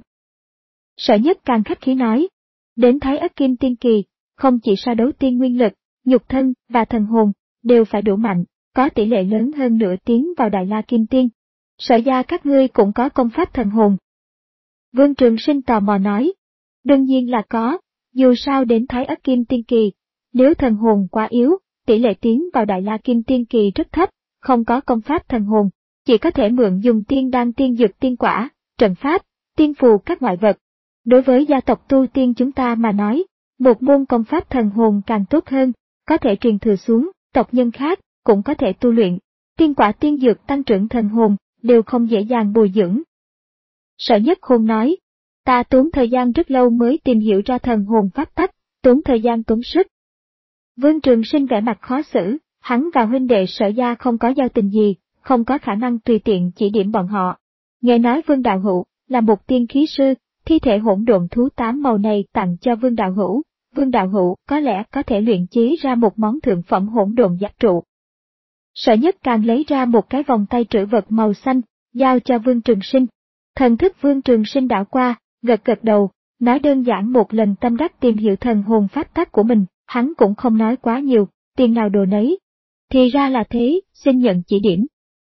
Sở Nhất Càng khách khí nói. Đến Thái Ất Kim Tiên Kỳ, không chỉ so đấu tiên nguyên lực, nhục thân và thần hồn, đều phải đủ mạnh, có tỷ lệ lớn hơn nửa tiến vào Đại La Kim Tiên. Sở gia các ngươi cũng có công pháp thần hồn. Vương Trường Sinh tò mò nói. Đương nhiên là có, dù sao đến Thái Ất Kim Tiên Kỳ, nếu thần hồn quá yếu, tỷ lệ tiến vào Đại La Kim Tiên Kỳ rất thấp, không có công pháp thần hồn, chỉ có thể mượn dùng tiên đan tiên dược tiên quả, trận pháp, tiên phù các ngoại vật. Đối với gia tộc tu tiên chúng ta mà nói, một môn công pháp thần hồn càng tốt hơn, có thể truyền thừa xuống, tộc nhân khác cũng có thể tu luyện. Tiên quả tiên dược tăng trưởng thần hồn, đều không dễ dàng bồi dưỡng. Sở Nhất Khôn nói, ta tốn thời gian rất lâu mới tìm hiểu ra thần hồn pháp tắc, tốn thời gian tốn sức. Vương Trường Sinh vẻ mặt khó xử, hắn và huynh đệ Sở gia không có giao tình gì, không có khả năng tùy tiện chỉ điểm bọn họ. Nghe nói Vương đạo hữu là một tiên khí sư, thi thể hỗn độn thú tám màu này tặng cho Vương đạo hữu, Vương đạo hữu có lẽ có thể luyện chế ra một món thượng phẩm hỗn độn giáp trụ. Sở Nhất Càng lấy ra một cái vòng tay trữ vật màu xanh, giao cho Vương Trường Sinh. Thần thức Vương Trường Sinh đảo qua, gật gật đầu, nói đơn giản một lần tâm đắc tìm hiểu thần hồn pháp tắc của mình, hắn cũng không nói quá nhiều, tiền nào đồ nấy. Thì ra là thế, xin nhận chỉ điểm.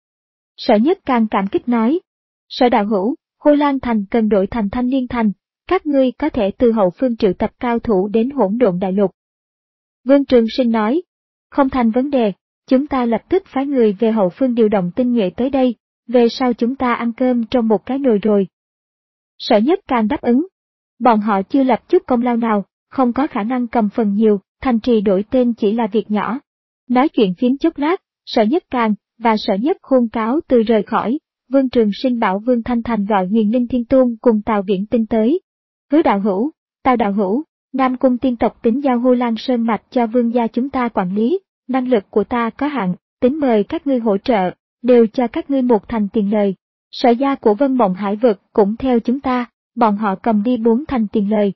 Sở Nhất Càng cảm kích nói, Sở đạo hữu, Hô Lan Thành cần đổi thành Thanh Liên Thành, các ngươi có thể từ hậu phương triệu tập cao thủ đến Hỗn Độn Đại Lục. Vương Trường Sinh nói, không thành vấn đề, chúng ta lập tức phái người về hậu phương điều động tinh nhuệ tới đây, về sau chúng ta ăn cơm trong một cái nồi rồi. Sở Nhất Càng đáp ứng. Bọn họ chưa lập chút công lao nào, không có khả năng cầm phần nhiều, thành trì đổi tên chỉ là việc nhỏ. Nói chuyện phiếm chốc lát, Sở Nhất Càng và Sở Nhất Khôn cáo từ rời khỏi, Vương Trường Sinh bảo Vương Thanh Thành gọi Huyền Linh Thiên Tôn cùng Tào Viễn Tinh tới. Hứa đạo hữu, Tào đạo hữu, Nam Cung tiên tộc tính giao Hô Lan Sơn mạch cho vương gia chúng ta quản lý, năng lực của ta có hạn, tính mời các ngươi hỗ trợ, đều cho các ngươi một thành tiền lời. Sở gia của Vân Mộng Hải Vực cũng theo chúng ta, bọn họ cầm đi bốn thành tiền lời.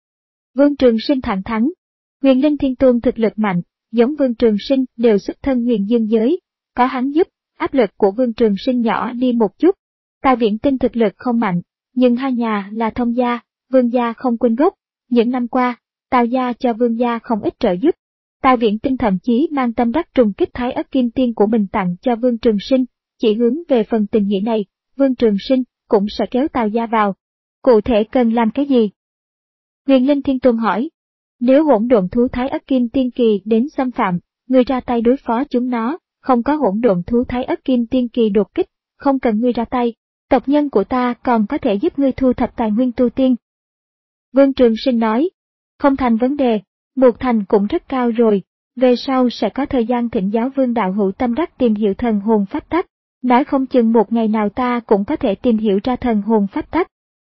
Vương Trường Sinh thẳng thắn. Huyền Linh Thiên Tôn thực lực mạnh, giống Vương Trường Sinh đều xuất thân huyền dương giới, có hắn giúp, áp lực của Vương Trường Sinh nhỏ đi một chút. Tào Viễn Tinh thực lực không mạnh, nhưng hai nhà là thông gia, Vương gia không quên gốc. Những năm qua, Tào gia cho Vương gia không ít trợ giúp. Tào Viễn Tinh thậm chí mang tâm đắc trùng kích Thái Ất Kim Tiên của mình tặng cho Vương Trường Sinh, chỉ hướng về phần tình nghĩa này, Vương Trường Sinh cũng sẽ kéo Tào gia vào. Cụ thể cần làm cái gì? Huyền Linh Thiên Tôn hỏi. Nếu hỗn độn thú Thái Ất Kim Tiên Kỳ đến xâm phạm, người ra tay đối phó chúng nó, không có hỗn độn thú Thái Ất Kim Tiên Kỳ đột kích, không cần ngươi ra tay, tộc nhân của ta còn có thể giúp ngươi thu thập tài nguyên tu tiên. Vương Trường Sinh nói, không thành vấn đề, một thành cũng rất cao rồi, về sau sẽ có thời gian thỉnh giáo Vương đạo hữu tâm đắc tìm hiểu thần hồn pháp tắc, nói không chừng một ngày nào ta cũng có thể tìm hiểu ra thần hồn pháp tắc.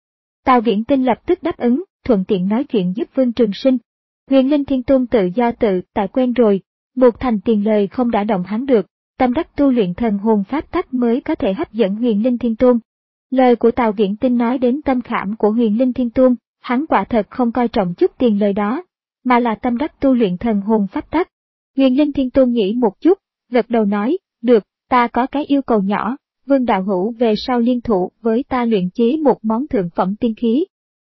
Tào Viễn Tinh lập tức đáp ứng, thuận tiện nói chuyện giúp Vương Trường Sinh. Huyền Linh Thiên Tôn tự do tự tại quen rồi, một thành tiền lời không đả động hắn được, tâm đắc tu luyện thần hồn pháp tắc mới có thể hấp dẫn Huyền Linh Thiên Tôn. Lời của Tào Viễn Tinh nói đến tâm khảm của Huyền Linh Thiên Tôn, hắn quả thật không coi trọng chút tiền lời đó, mà là tâm đắc tu luyện thần hồn pháp tắc. Huyền Linh Thiên Tôn nghĩ một chút, gật đầu nói, được, ta có cái yêu cầu nhỏ, Vương đạo hữu về sau liên thủ với ta luyện chế một món thượng phẩm tiên khí.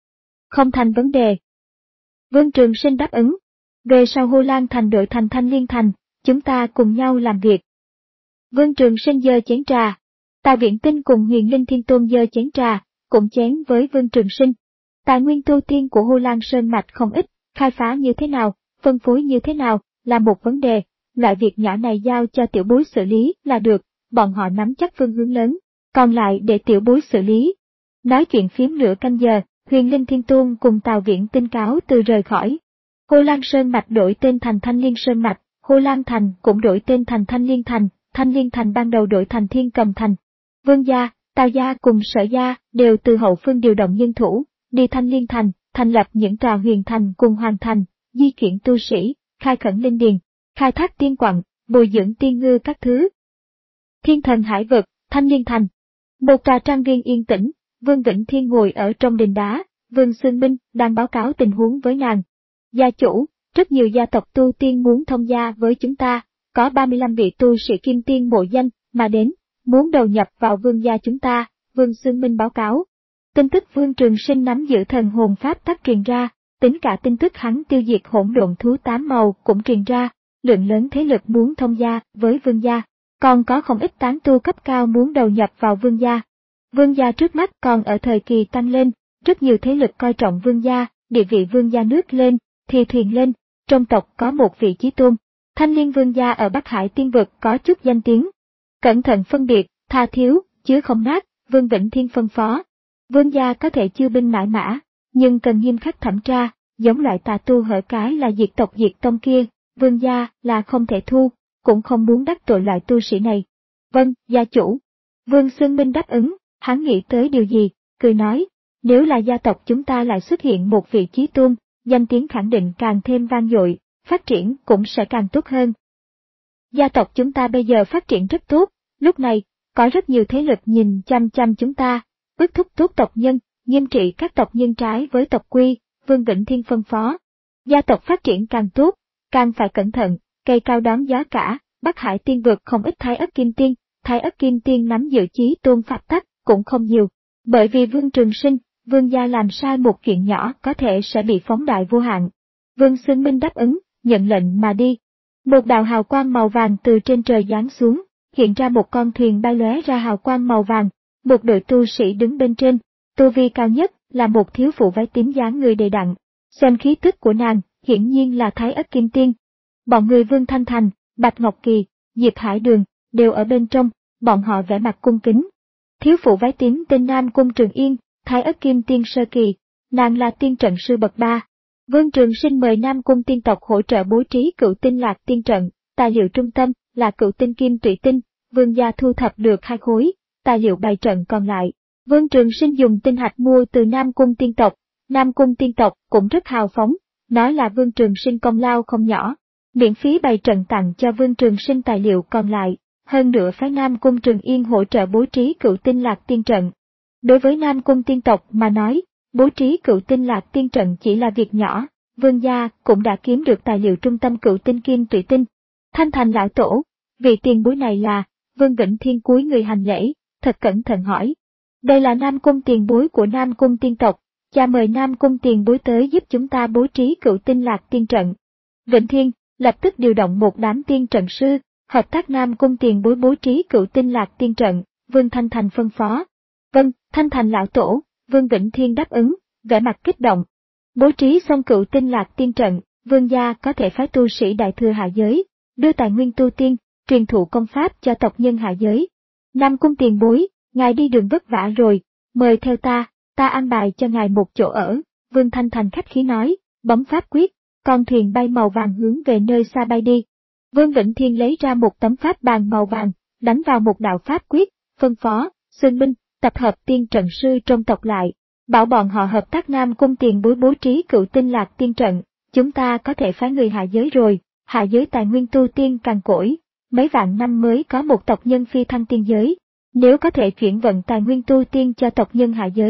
Không thành vấn đề. Vương Trường Sinh đáp ứng. Về sau Hồ Lan Thành đổi thành Thanh Liên Thành, chúng ta cùng nhau làm việc. Vương Trường Sinh giơ chén trà. Tào Viễn Tinh cùng Huyền Linh Thiên Tôn giơ chén trà, cũng chén với Vương Trường Sinh. Tài nguyên tu tiên của Hồ Lan Sơn Mạch không ít, khai phá như thế nào, phân phối như thế nào, là một vấn đề, loại việc nhỏ này giao cho tiểu bối xử lý là được, bọn họ nắm chắc phương hướng lớn, còn lại để tiểu bối xử lý. Nói chuyện phím nửa canh giờ, Huyền Linh Thiên Tôn cùng Tào Viễn Tinh cáo từ rời khỏi. Hồ Lan Sơn Mạch đổi tên thành Thanh Liên Sơn Mạch, Hồ Lan Thành cũng đổi tên thành Thanh Liên Thành, Thanh Liên Thành ban đầu đổi thành Thiên Cầm Thành. Vương gia, Tào gia cùng Sở gia đều từ hậu phương điều động nhân thủ, đi Thanh Liên Thành, thành lập những tòa huyền thành cùng hoàn thành, di chuyển tu sĩ, khai khẩn linh điền, khai thác tiên quặng, bồi dưỡng tiên ngư các thứ. Thiên Thần Hải Vực, Thanh Liên Thành. Một tòa trang viên yên tĩnh, Vương Vĩnh Thiên ngồi ở trong đình đá, Vương Xương Minh đang báo cáo tình huống với nàng. Gia chủ, rất nhiều gia tộc tu tiên muốn thông gia với chúng ta, có ba mươi lăm vị tu sĩ kim tiên mộ danh mà đến, muốn đầu nhập vào vương gia chúng ta, Vương Xương Minh báo cáo. Tin tức Vương Trường Sinh nắm giữ thần hồn pháp tắc truyền ra, tính cả tin tức hắn tiêu diệt hỗn độn thú tám màu cũng truyền ra, lượng lớn thế lực muốn thông gia với vương gia, còn có không ít tán tu cấp cao muốn đầu nhập vào vương gia. Vương gia trước mắt còn ở thời kỳ tăng lên, rất nhiều thế lực coi trọng vương gia, địa vị vương gia nước lên, thì thuyền lên, trong tộc có một vị chí tôn. Thanh Liên vương gia ở Bắc Hải tiên vực có chút danh tiếng. Cẩn thận phân biệt, tha thiếu, chứ không nát, Vương Vĩnh Thiên phân phó. Vương gia có thể chiêu binh mãi mã, nhưng cần nghiêm khắc thẩm tra, giống loại tà tu hở cái là diệt tộc diệt tông kia, vương gia là không thể thu, cũng không muốn đắc tội loại tu sĩ này. Vâng, gia chủ. Vương Xương Minh đáp ứng, hắn nghĩ tới điều gì, cười nói, nếu là gia tộc chúng ta lại xuất hiện một vị chí tôn, danh tiếng khẳng định càng thêm vang dội, phát triển cũng sẽ càng tốt hơn. Gia tộc chúng ta bây giờ phát triển rất tốt, lúc này, có rất nhiều thế lực nhìn chăm chăm chúng ta, ước thúc tốt tộc nhân, nghiêm trị các tộc nhân trái với tộc quy, Vương Vĩnh Thiên phân phó. Gia tộc phát triển càng tốt, càng phải cẩn thận, cây cao đón gió cả, Bắc Hải tiên vực không ít Thái Ất Kim Tiên, Thái Ất Kim Tiên nắm giữ chí tôn pháp tắc cũng không nhiều, bởi vì Vương Trường Sinh, vương gia làm sai một chuyện nhỏ có thể sẽ bị phóng đại vô hạn. Vương Xương Minh đáp ứng, nhận lệnh mà đi. Một đạo hào quang màu vàng từ trên trời giáng xuống, hiện ra một con thuyền bay lóe ra hào quang màu vàng, một đội tu sĩ đứng bên trên, tu vi cao nhất là một thiếu phụ váy tím dáng người đầy đặn, xem khí tức của nàng, hiển nhiên là Thái Ất Kim Tiên. Bọn người Vương Thanh Thành, Bạch Ngọc Kỳ, Diệp Hải Đường, đều ở bên trong, bọn họ vẻ mặt cung kính. Thiếu phụ váy tím tên Nam Cung Trường Yên, Thái Ất Kim Tiên sơ kỳ, nàng là tiên trận sư bậc ba. Vương Trường Sinh mời Nam Cung tiên tộc hỗ trợ bố trí Cửu Tinh Lạc tiên trận, tài liệu trung tâm là Cửu Tinh Kim Tụy Tinh, vương gia thu thập được hai khối, tài liệu bày trận còn lại. Vương Trường Sinh dùng tinh hạch mua từ Nam Cung tiên tộc, Nam Cung tiên tộc cũng rất hào phóng, nói là Vương Trường Sinh công lao không nhỏ, miễn phí bày trận tặng cho Vương Trường Sinh tài liệu còn lại, hơn nữa phái Nam Cung Trường Yên hỗ trợ bố trí Cửu Tinh Lạc tiên trận. Đối với Nam Cung tiên tộc mà nói, bố trí Cửu Tinh Lạc tiên trận chỉ là việc nhỏ, vương gia cũng đã kiếm được tài liệu trung tâm Cửu Tinh Kim Tụy Tinh. Thanh Thành lão tổ, vị tiền bối này là, Vương Vĩnh Thiên cúi người hành lễ, thật cẩn thận hỏi. Đây là Nam Cung tiền bối của Nam Cung tiên tộc, cha mời Nam Cung tiền bối tới giúp chúng ta bố trí Cửu Tinh Lạc tiên trận. Vĩnh Thiên lập tức điều động một đám tiên trận sư, hợp tác Nam Cung tiền bối bố trí Cửu Tinh Lạc tiên trận, Vương Thanh Thành phân phó. Vâng, Thanh Thành lão tổ, Vương Vĩnh Thiên đáp ứng, vẻ mặt kích động. Bố trí xong Cửu Tinh Lạc tiên trận, vương gia có thể phái tu sĩ đại thừa hạ giới, đưa tài nguyên tu tiên, truyền thụ công pháp cho tộc nhân hạ giới. Nam Cung tiền bối, ngài đi đường vất vả rồi, mời theo ta, ta an bài cho ngài một chỗ ở, Vương Thanh Thành khách khí nói, bấm pháp quyết, con thuyền bay màu vàng hướng về nơi xa bay đi. Vương Vĩnh Thiên lấy ra một tấm pháp bàn màu vàng, đánh vào một đạo pháp quyết, phân phó, Xuân Minh, tập hợp tiên trận sư trong tộc lại, bảo bọn họ hợp tác Nam Cung tiền bối bố trí Cửu Tinh Lạc tiên trận, chúng ta có thể phái người hạ giới rồi, hạ giới tài nguyên tu tiên cằn cỗi, mấy vạn năm mới có một tộc nhân phi thăng tiên giới, nếu có thể chuyển vận tài nguyên tu tiên cho tộc nhân hạ giới,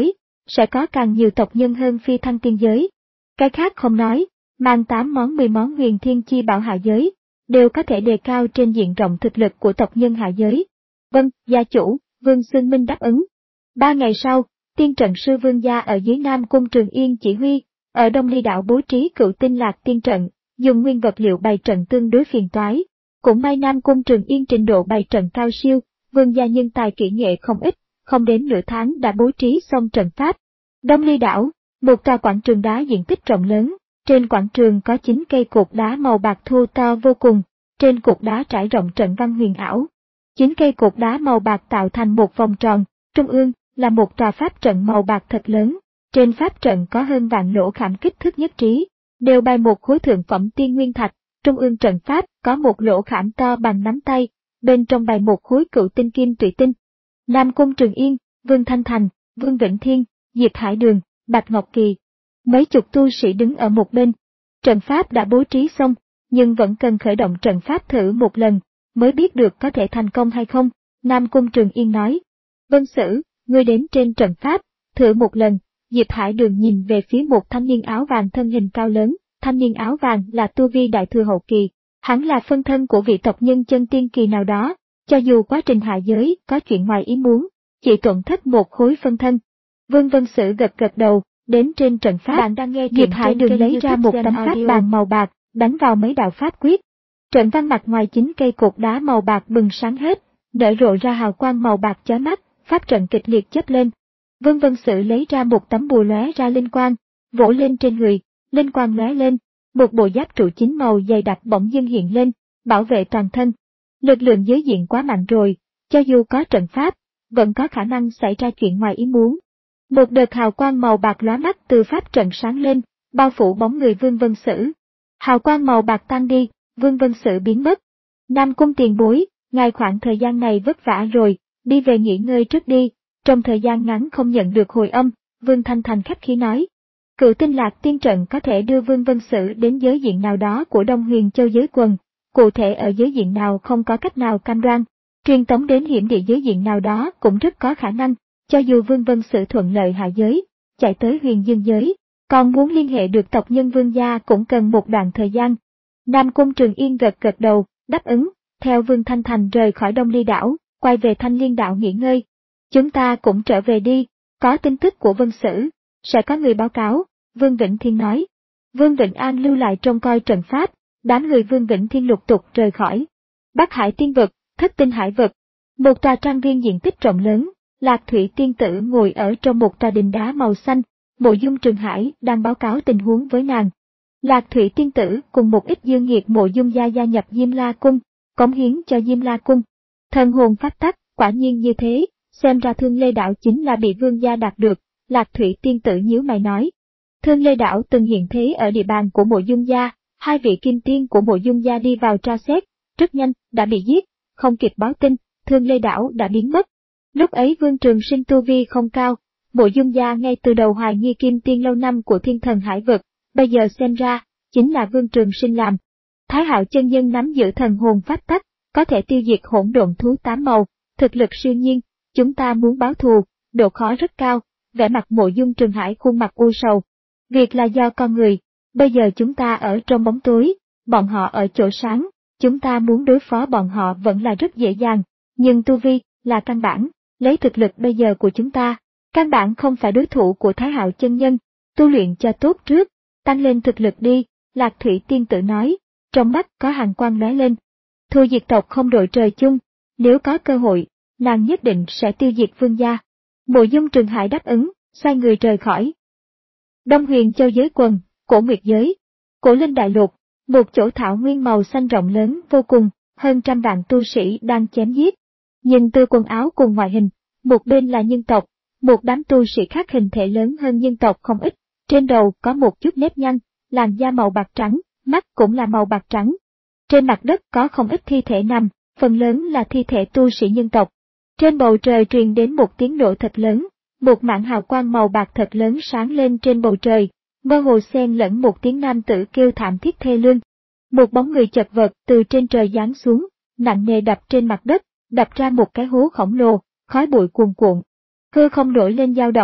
sẽ có càng nhiều tộc nhân hơn phi thăng tiên giới. Cái khác không nói, mang tám món mười món huyền thiên chi bảo hạ giới, đều có thể đề cao trên diện rộng thực lực của tộc nhân hạ giới. Vâng, gia chủ, Vương Xương Minh đáp ứng. Ba ngày sau, tiên trận sư Vương gia ở dưới Nam Cung Trường Yên chỉ huy, ở Đông Ly đảo bố trí Cựu Tinh Lạc tiên trận, dùng nguyên vật liệu bày trận tương đối phiền toái. Cũng may Nam Cung Trường Yên trình độ bày trận cao siêu, Vương gia nhân tài kỹ nghệ không ít, không đến nửa tháng đã bố trí xong trận pháp. Đông Ly đảo, một tòa quảng trường đá diện tích rộng lớn, trên quảng trường có chín cây cột đá màu bạc thô to vô cùng, trên cột đá trải rộng trận văn huyền ảo. Chín cây cột đá màu bạc tạo thành một vòng tròn, trung ương là một tòa pháp trận màu bạc thật lớn, trên pháp trận có hơn vạn lỗ khảm kích thước nhất trí, đều bày một khối thượng phẩm tiên nguyên thạch, trung ương trận pháp có một lỗ khảm to bằng nắm tay, bên trong bày một khối cựu tinh kim tụy tinh. Nam Cung Trường Yên, Vương Thanh Thành, Vương Vĩnh Thiên, Diệp Hải Đường, Bạch Ngọc Kỳ, mấy chục tu sĩ đứng ở một bên. Trận pháp đã bố trí xong, nhưng vẫn cần khởi động trận pháp thử một lần, mới biết được có thể thành công hay không. Nam Cung Trường Yên nói, Vân Sử, ngươi đến trên trận pháp, thử một lần. Diệp Hải Đường nhìn về phía một thanh niên áo vàng thân hình cao lớn, thanh niên áo vàng là tu vi đại thừa hậu kỳ, hắn là phân thân của vị tộc nhân chân tiên kỳ nào đó, cho dù quá trình hạ giới có chuyện ngoài ý muốn, chỉ tổn thất một khối phân thân. Vương Vân Sử gật gật đầu, đến trên trận pháp, bạn đang nghe Diệp Hải Đường lấy ra một tấm pháp bàn màu bạc, đánh vào mấy đạo pháp quyết. Trận văn mặt ngoài chín cây cột đá màu bạc bừng sáng hết, nở rộ ra hào quang màu bạc chói mắt, pháp trận kịch liệt chớp lên. Vương Vân Sử lấy ra một tấm bùa lóe ra linh quang, vỗ lên trên người, linh quang lóe lên, một bộ giáp trụ chín màu dày đặc bỗng dưng hiện lên, bảo vệ toàn thân. Lực lượng giới diện quá mạnh rồi, cho dù có trận pháp, vẫn có khả năng xảy ra chuyện ngoài ý muốn. Một đợt hào quang màu bạc lóa mắt từ pháp trận sáng lên, bao phủ bóng người Vương Vân Sử. Hào quang màu bạc tan đi, Vương Vân Sử biến mất. Nam Cung tiền bối, ngài khoảng thời gian này vất vả rồi, đi về nghỉ ngơi trước đi. Trong thời gian ngắn không nhận được hồi âm, Vương Thanh Thành khách khí nói. Cựu Tinh Lạc tiên trận có thể đưa Vương Vân Sử đến giới diện nào đó của Đông Huyền Châu giới quần, cụ thể ở giới diện nào không có cách nào cam đoan, truyền tống đến hiểm địa giới diện nào đó cũng rất có khả năng, cho dù Vương Vân Sử thuận lợi hạ giới, chạy tới Huyền Dương giới, còn muốn liên hệ được tộc nhân Vương gia cũng cần một đoạn thời gian. Nam Cung Trường Yên gật gật đầu, đáp ứng, theo Vương Thanh Thành rời khỏi Đông Ly đảo, quay về Thanh Liên đảo nghỉ ngơi. Chúng ta cũng trở về đi, có tin tức của Vân Sử, sẽ có người báo cáo, Vương Vĩnh Thiên nói. Vương Vĩnh An lưu lại trông coi trận pháp, đám người Vương Vĩnh Thiên lục tục rời khỏi. Bắc Hải tiên vực, Thất Tinh Hải vực, một tòa trang viên diện tích rộng lớn, Lạc Thủy tiên tử ngồi ở trong một tòa đình đá màu xanh, Mộ Dung Trường Hải đang báo cáo tình huống với nàng. Lạc Thủy tiên tử cùng một ít dương nghiệt Mộ Dung gia gia nhập Diêm La cung, cống hiến cho Diêm La cung. Thần hồn pháp tắc, quả nhiên như thế. Xem ra Thương Lê Đảo chính là bị Vương gia đạt được, Lạc Thủy tiên tử nhíu mày nói. Thương Lê Đảo từng hiện thế ở địa bàn của Mộ Dung gia, hai vị kim tiên của Mộ Dung gia đi vào tra xét, rất nhanh, đã bị giết, không kịp báo tin, Thương Lê Đảo đã biến mất. Lúc ấy Vương Trường Sinh tu vi không cao, Mộ Dung gia ngay từ đầu hoài nghi kim tiên lâu năm của Thiên Thần Hải vực, bây giờ xem ra, chính là Vương Trường Sinh làm. Thái Hạo chân nhân nắm giữ thần hồn pháp tắc, có thể tiêu diệt hỗn độn thú tám màu, thực lực siêu nhiên. Chúng ta muốn báo thù, độ khó rất cao, vẻ mặt Mộ Dung Trường Hải khuôn mặt u sầu. Việc là do con người, bây giờ chúng ta ở trong bóng tối, bọn họ ở chỗ sáng, chúng ta muốn đối phó bọn họ vẫn là rất dễ dàng, nhưng tu vi là căn bản, lấy thực lực bây giờ của chúng ta, căn bản không phải đối thủ của Thái Hạo chân nhân, tu luyện cho tốt trước, tăng lên thực lực đi, Lạc Thủy tiên tử nói, trong mắt có hàn quang lóe lên. Thù diệt tộc không đội trời chung, nếu có cơ hội, nàng nhất định sẽ tiêu diệt Vương gia. Mộ Dung Trường Hải đáp ứng, xoay người rời khỏi. Đông Huyền Châu giới quần, Cổ Nguyệt giới, Cổ Linh đại lục, một chỗ thảo nguyên màu xanh rộng lớn vô cùng, hơn trăm vạn tu sĩ đang chém giết. Nhìn từ quần áo cùng ngoại hình, một bên là nhân tộc, một đám tu sĩ khác hình thể lớn hơn nhân tộc không ít, trên đầu có một chút nếp nhăn, làn da màu bạc trắng, mắt cũng là màu bạc trắng. Trên mặt đất có không ít thi thể nằm, phần lớn là thi thể tu sĩ nhân tộc. Trên bầu trời truyền đến một tiếng nổ thật lớn, một mảng hào quang màu bạc thật lớn sáng lên trên bầu trời, mơ hồ xen lẫn một tiếng nam tử kêu thảm thiết thê lương. Một bóng người chật vật từ trên trời giáng xuống, nặng nề đập trên mặt đất, đập ra một cái hố khổng lồ, khói bụi cuồn cuộn. Hư không nổi lên dao động,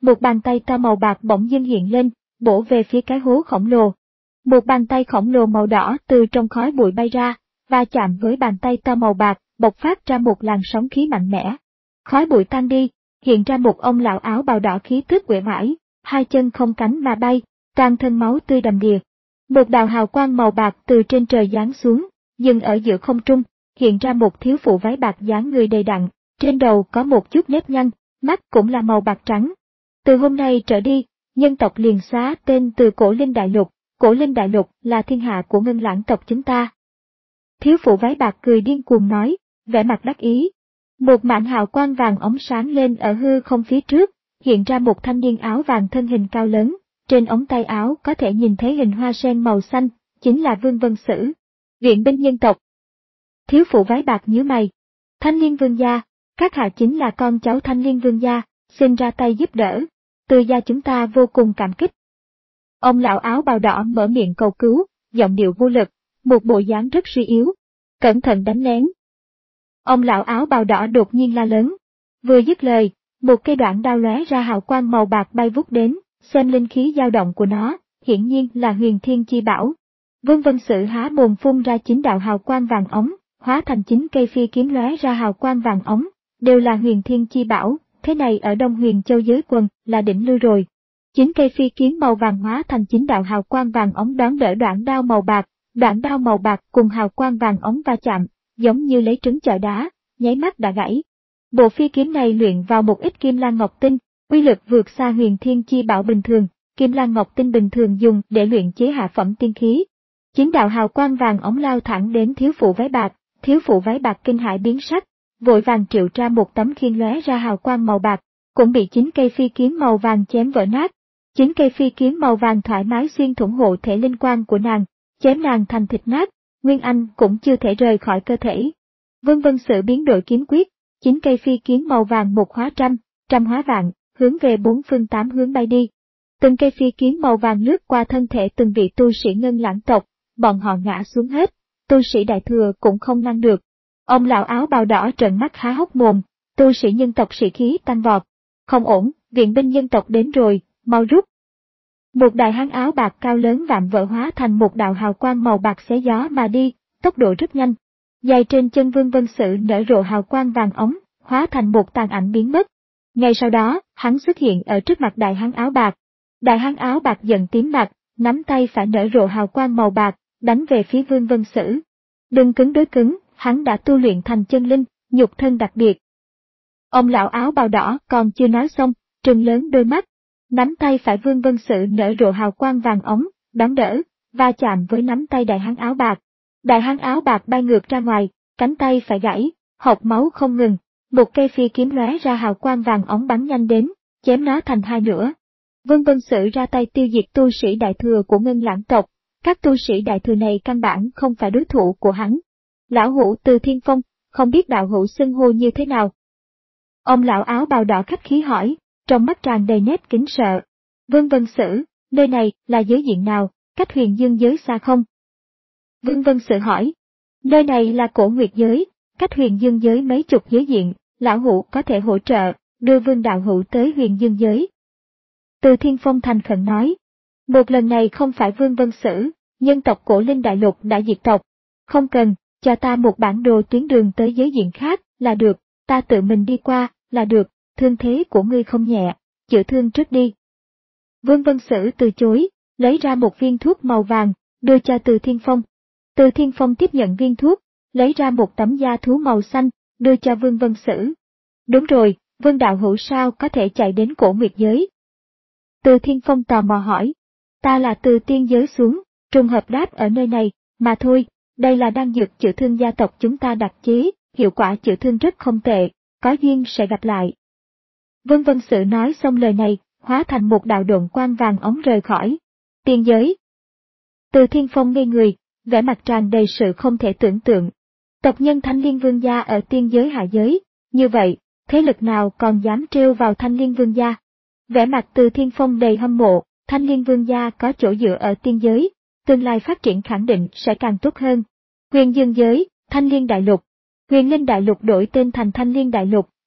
một bàn tay to màu bạc bỗng dưng hiện lên, bổ về phía cái hố khổng lồ. Một bàn tay khổng lồ màu đỏ từ trong khói bụi bay ra, và chạm với bàn tay to màu bạc, bộc phát ra một làn sóng khí mạnh mẽ. Khói bụi tan đi, hiện ra một ông lão áo bào đỏ khí tức uể oải, hai chân không cánh mà bay, toàn thân máu tươi đầm đìa. Một đạo hào quang màu bạc từ trên trời giáng xuống, dừng ở giữa không trung, hiện ra một thiếu phụ váy bạc dáng người đầy đặn, trên đầu có một chút nếp nhăn, mắt cũng là màu bạc trắng. Từ hôm nay trở đi, nhân tộc liền xóa tên từ Cổ Linh Đại Lục, Cổ Linh Đại Lục là thiên hạ của Ngân Lãng tộc chúng ta. Thiếu phụ váy bạc cười điên cuồng nói, vẻ mặt đắc ý. Một mảng hào quang vàng óng sáng lên ở hư không phía trước, hiện ra một thanh niên áo vàng thân hình cao lớn, trên ống tay áo có thể nhìn thấy hình hoa sen màu xanh, chính là Vương Vân Sử, viện binh nhân tộc. Thiếu phụ váy bạc nhíu mày. Thanh Liên Vương gia, các hạ chính là con cháu Thanh Liên Vương gia, xin ra tay giúp đỡ, Từ gia chúng ta vô cùng cảm kích. Ông lão áo bào đỏ mở miệng cầu cứu, giọng điệu vô lực, một bộ dáng rất suy yếu. Cẩn thận đánh lén. Ông lão áo bào đỏ đột nhiên la lớn. Vừa dứt lời, một cây đoạn đao lóe ra hào quang màu bạc bay vút đến, xem linh khí dao động của nó, hiển nhiên là Huyền Thiên Chi Bảo. Vương Vân Sử há mồm phun ra chín đạo hào quang vàng ống, hóa thành chín cây phi kiếm lóe ra hào quang vàng ống, đều là Huyền Thiên Chi Bảo, thế này ở Đông Huyền Châu giới quần là đỉnh lưu rồi. Chín cây phi kiếm màu vàng hóa thành chín đạo hào quang vàng ống đón đỡ đoạn đao màu bạc, đoạn đao màu bạc cùng hào quang vàng ống va chạm, giống như lấy trứng chọi đá, nháy mắt đã gãy. Bộ phi kiếm này luyện vào một ít kim lan ngọc tinh, uy lực vượt xa Huyền Thiên Chi Bảo bình thường, kim lan ngọc tinh bình thường dùng để luyện chế hạ phẩm tiên khí. Chín đạo hào quang vàng ống lao thẳng đến thiếu phụ váy bạc, thiếu phụ váy bạc kinh hãi biến sắc, vội vàng triệu ra một tấm khiên lóe ra hào quang màu bạc, cũng bị chín cây phi kiếm màu vàng chém vỡ nát. Chín cây phi kiếm màu vàng thoải mái xuyên thủng hộ thể linh quan của nàng, chém nàng thành thịt nát, Nguyên Anh cũng chưa thể rời khỏi cơ thể. Vương Vân Sử biến đổi kiếm quyết, chín cây phi kiếm màu vàng một hóa trăm, trăm hóa vạn, hướng về bốn phương tám hướng bay đi. Từng cây phi kiếm màu vàng lướt qua thân thể từng vị tu sĩ Ngân Lãng tộc, bọn họ ngã xuống hết, tu sĩ đại thừa cũng không ngăn được. Ông lão áo bào đỏ trợn mắt há hốc mồm, tu sĩ nhân tộc sĩ khí tăng vọt. Không ổn, viện binh nhân tộc đến rồi, mau rút. Một đại hán áo bạc cao lớn vạm vỡ hóa thành một đạo hào quang màu bạc xé gió mà đi, tốc độ rất nhanh. Dài trên chân Vương Vân Sử nở rộ hào quang vàng ống, hóa thành một tàn ảnh biến mất. Ngay sau đó, hắn xuất hiện ở trước mặt đại hán áo bạc. Đại hán áo bạc giận tím mặt, nắm tay phải nở rộ hào quang màu bạc, đánh về phía Vương Vân Sử. Đừng cứng đối cứng, hắn đã tu luyện thành chân linh, nhục thân đặc biệt. Ông lão áo bào đỏ còn chưa nói xong, trừng lớn đôi mắt, nắm tay phải Vương Vân Sử nở rộ hào quang vàng ống, đón đỡ, va chạm với nắm tay đại hán áo bạc. Đại hán áo bạc bay ngược ra ngoài, cánh tay phải gãy, hộc máu không ngừng, một cây phi kiếm lóe ra hào quang vàng ống bắn nhanh đến, chém nó thành hai nửa. Vương Vân Sử ra tay tiêu diệt tu sĩ đại thừa của Ngân Lãng tộc, các tu sĩ đại thừa này căn bản không phải đối thủ của hắn. Lão hữu Từ Thiên Phong, không biết đạo hữu xưng hô như thế nào? Ông lão áo bào đỏ khách khí hỏi, trong mắt tràn đầy nét kính sợ. Vương Vân Sử, nơi này là giới diện nào, cách Huyền Dương giới xa không? Vương Vân Sử hỏi, nơi này là Cổ Nguyệt giới, cách Huyền Dương giới mấy chục giới diện, lão hữu có thể hỗ trợ, đưa Vương đạo hữu tới Huyền Dương giới. Từ Thiên Phong thành khẩn nói, một lần này không phải Vương Vân Sử, nhân tộc Cổ Linh Đại Lục đã diệt tộc. Không cần, cho ta một bản đồ tuyến đường tới giới diện khác, là được, ta tự mình đi qua, là được, thương thế của ngươi không nhẹ, chữa thương trước đi. Vương Vân Sử từ chối, lấy ra một viên thuốc màu vàng, đưa cho Từ Thiên Phong. Từ Thiên Phong tiếp nhận viên thuốc, lấy ra một tấm da thú màu xanh, đưa cho Vương Vân Sử. Đúng rồi, Vương đạo hữu sao có thể chạy đến Cổ Nguyệt giới? Từ Thiên Phong tò mò hỏi. Ta là từ tiên giới xuống, trùng hợp đáp ở nơi này, mà thôi, đây là đan dược chữa thương gia tộc chúng ta đặc chế, hiệu quả chữa thương rất không tệ, có duyên sẽ gặp lại. Vương Vân Sử nói xong lời này, hóa thành một đạo độn quang vàng ống rời khỏi tiên giới. Từ Thiên Phong ngây người, vẻ mặt tràn đầy sự không thể tưởng tượng. Tộc nhân Thanh Liên Vương gia ở tiên giới hạ giới, như vậy, thế lực nào còn dám trêu vào Thanh Liên Vương gia? Vẻ mặt Từ Thiên Phong đầy hâm mộ, Thanh Liên Vương gia có chỗ dựa ở tiên giới, tương lai phát triển khẳng định sẽ càng tốt hơn. Huyền Dương giới, Thanh Liên Đại Lục. Huyền Linh Đại Lục đổi tên thành Thanh Liên Đại Lục,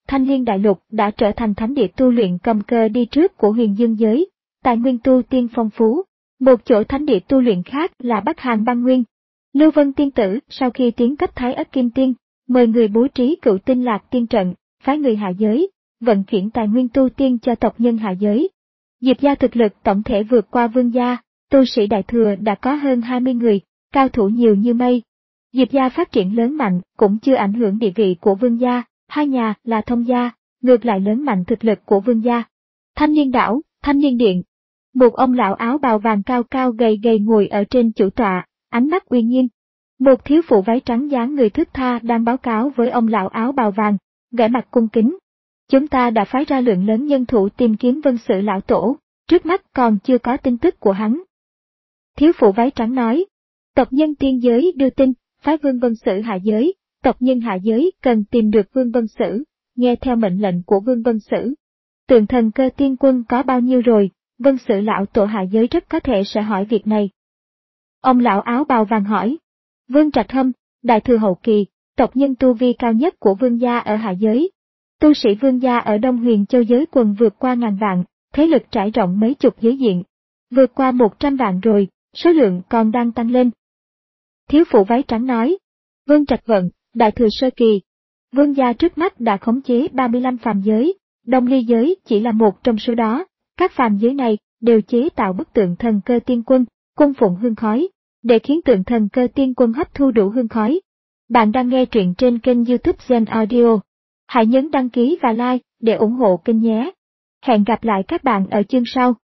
Thanh Liên Đại Lục đã trở thành thánh địa tu luyện cầm cờ đi trước của huyền dương giới, tài nguyên tu tiên phong phú. Một chỗ thánh địa tu luyện khác là Bắc Hàn Băng Nguyên. Lưu Vân Tiên Tử sau khi tiến cấp Thái Ất Kim Tiên, mời người bố trí Cựu Tinh Lạc Tiên trận, phái người hạ giới, vận chuyển tài nguyên tu tiên cho tộc nhân hạ giới. Diệp gia thực lực tổng thể vượt qua Vương gia, tu sĩ đại thừa đã có hơn hai mươi người, cao thủ nhiều như mây. Diệp gia phát triển lớn mạnh cũng chưa ảnh hưởng địa vị của Vương gia, hai nhà là thông gia, ngược lại lớn mạnh thực lực của Vương gia. Thanh Liên đảo, Thanh Liên điện. Một ông lão áo bào vàng cao cao gầy gầy ngồi ở trên chủ tọa, ánh mắt uy nghiêm. Một thiếu phụ váy trắng dáng người thướt tha đang báo cáo với ông lão áo bào vàng, vẻ mặt cung kính. Chúng ta đã phái ra lượng lớn nhân thủ tìm kiếm Vân Sự lão tổ, trước mắt còn chưa có tin tức của hắn. Thiếu phụ váy trắng nói, tộc nhân tiên giới đưa tin, phái Vương Vân Sự hạ giới, tộc nhân hạ giới cần tìm được Vương Vân Sự, nghe theo mệnh lệnh của Vương Vân Sự. Tượng thần cơ tiên quân có bao nhiêu rồi, Vân Sự lão tổ hạ giới rất có thể sẽ hỏi việc này. Ông lão áo bào vàng hỏi, Vương Trạch Hâm, đại thừa hậu kỳ, tộc nhân tu vi cao nhất của Vương gia ở hạ giới. Tu sĩ Vương gia ở Đông Huyền Châu giới quần vượt qua ngàn vạn, thế lực trải rộng mấy chục giới diện. Vượt qua một trăm vạn rồi, số lượng còn đang tăng lên. Thiếu phụ váy trắng nói, Vương Trạch Vận, đại thừa sơ kỳ. Vương gia trước mắt đã khống chế ba mươi lăm phàm giới, Đông Ly giới chỉ là một trong số đó. Các phàm giới này đều chế tạo bức tượng thần cơ tiên quân, cung phụng hương khói, để khiến tượng thần cơ tiên quân hấp thu đủ hương khói. Bạn đang nghe truyện trên kênh YouTube Gen Audio. Hãy nhấn đăng ký và like để ủng hộ kênh nhé. Hẹn gặp lại các bạn ở chương sau.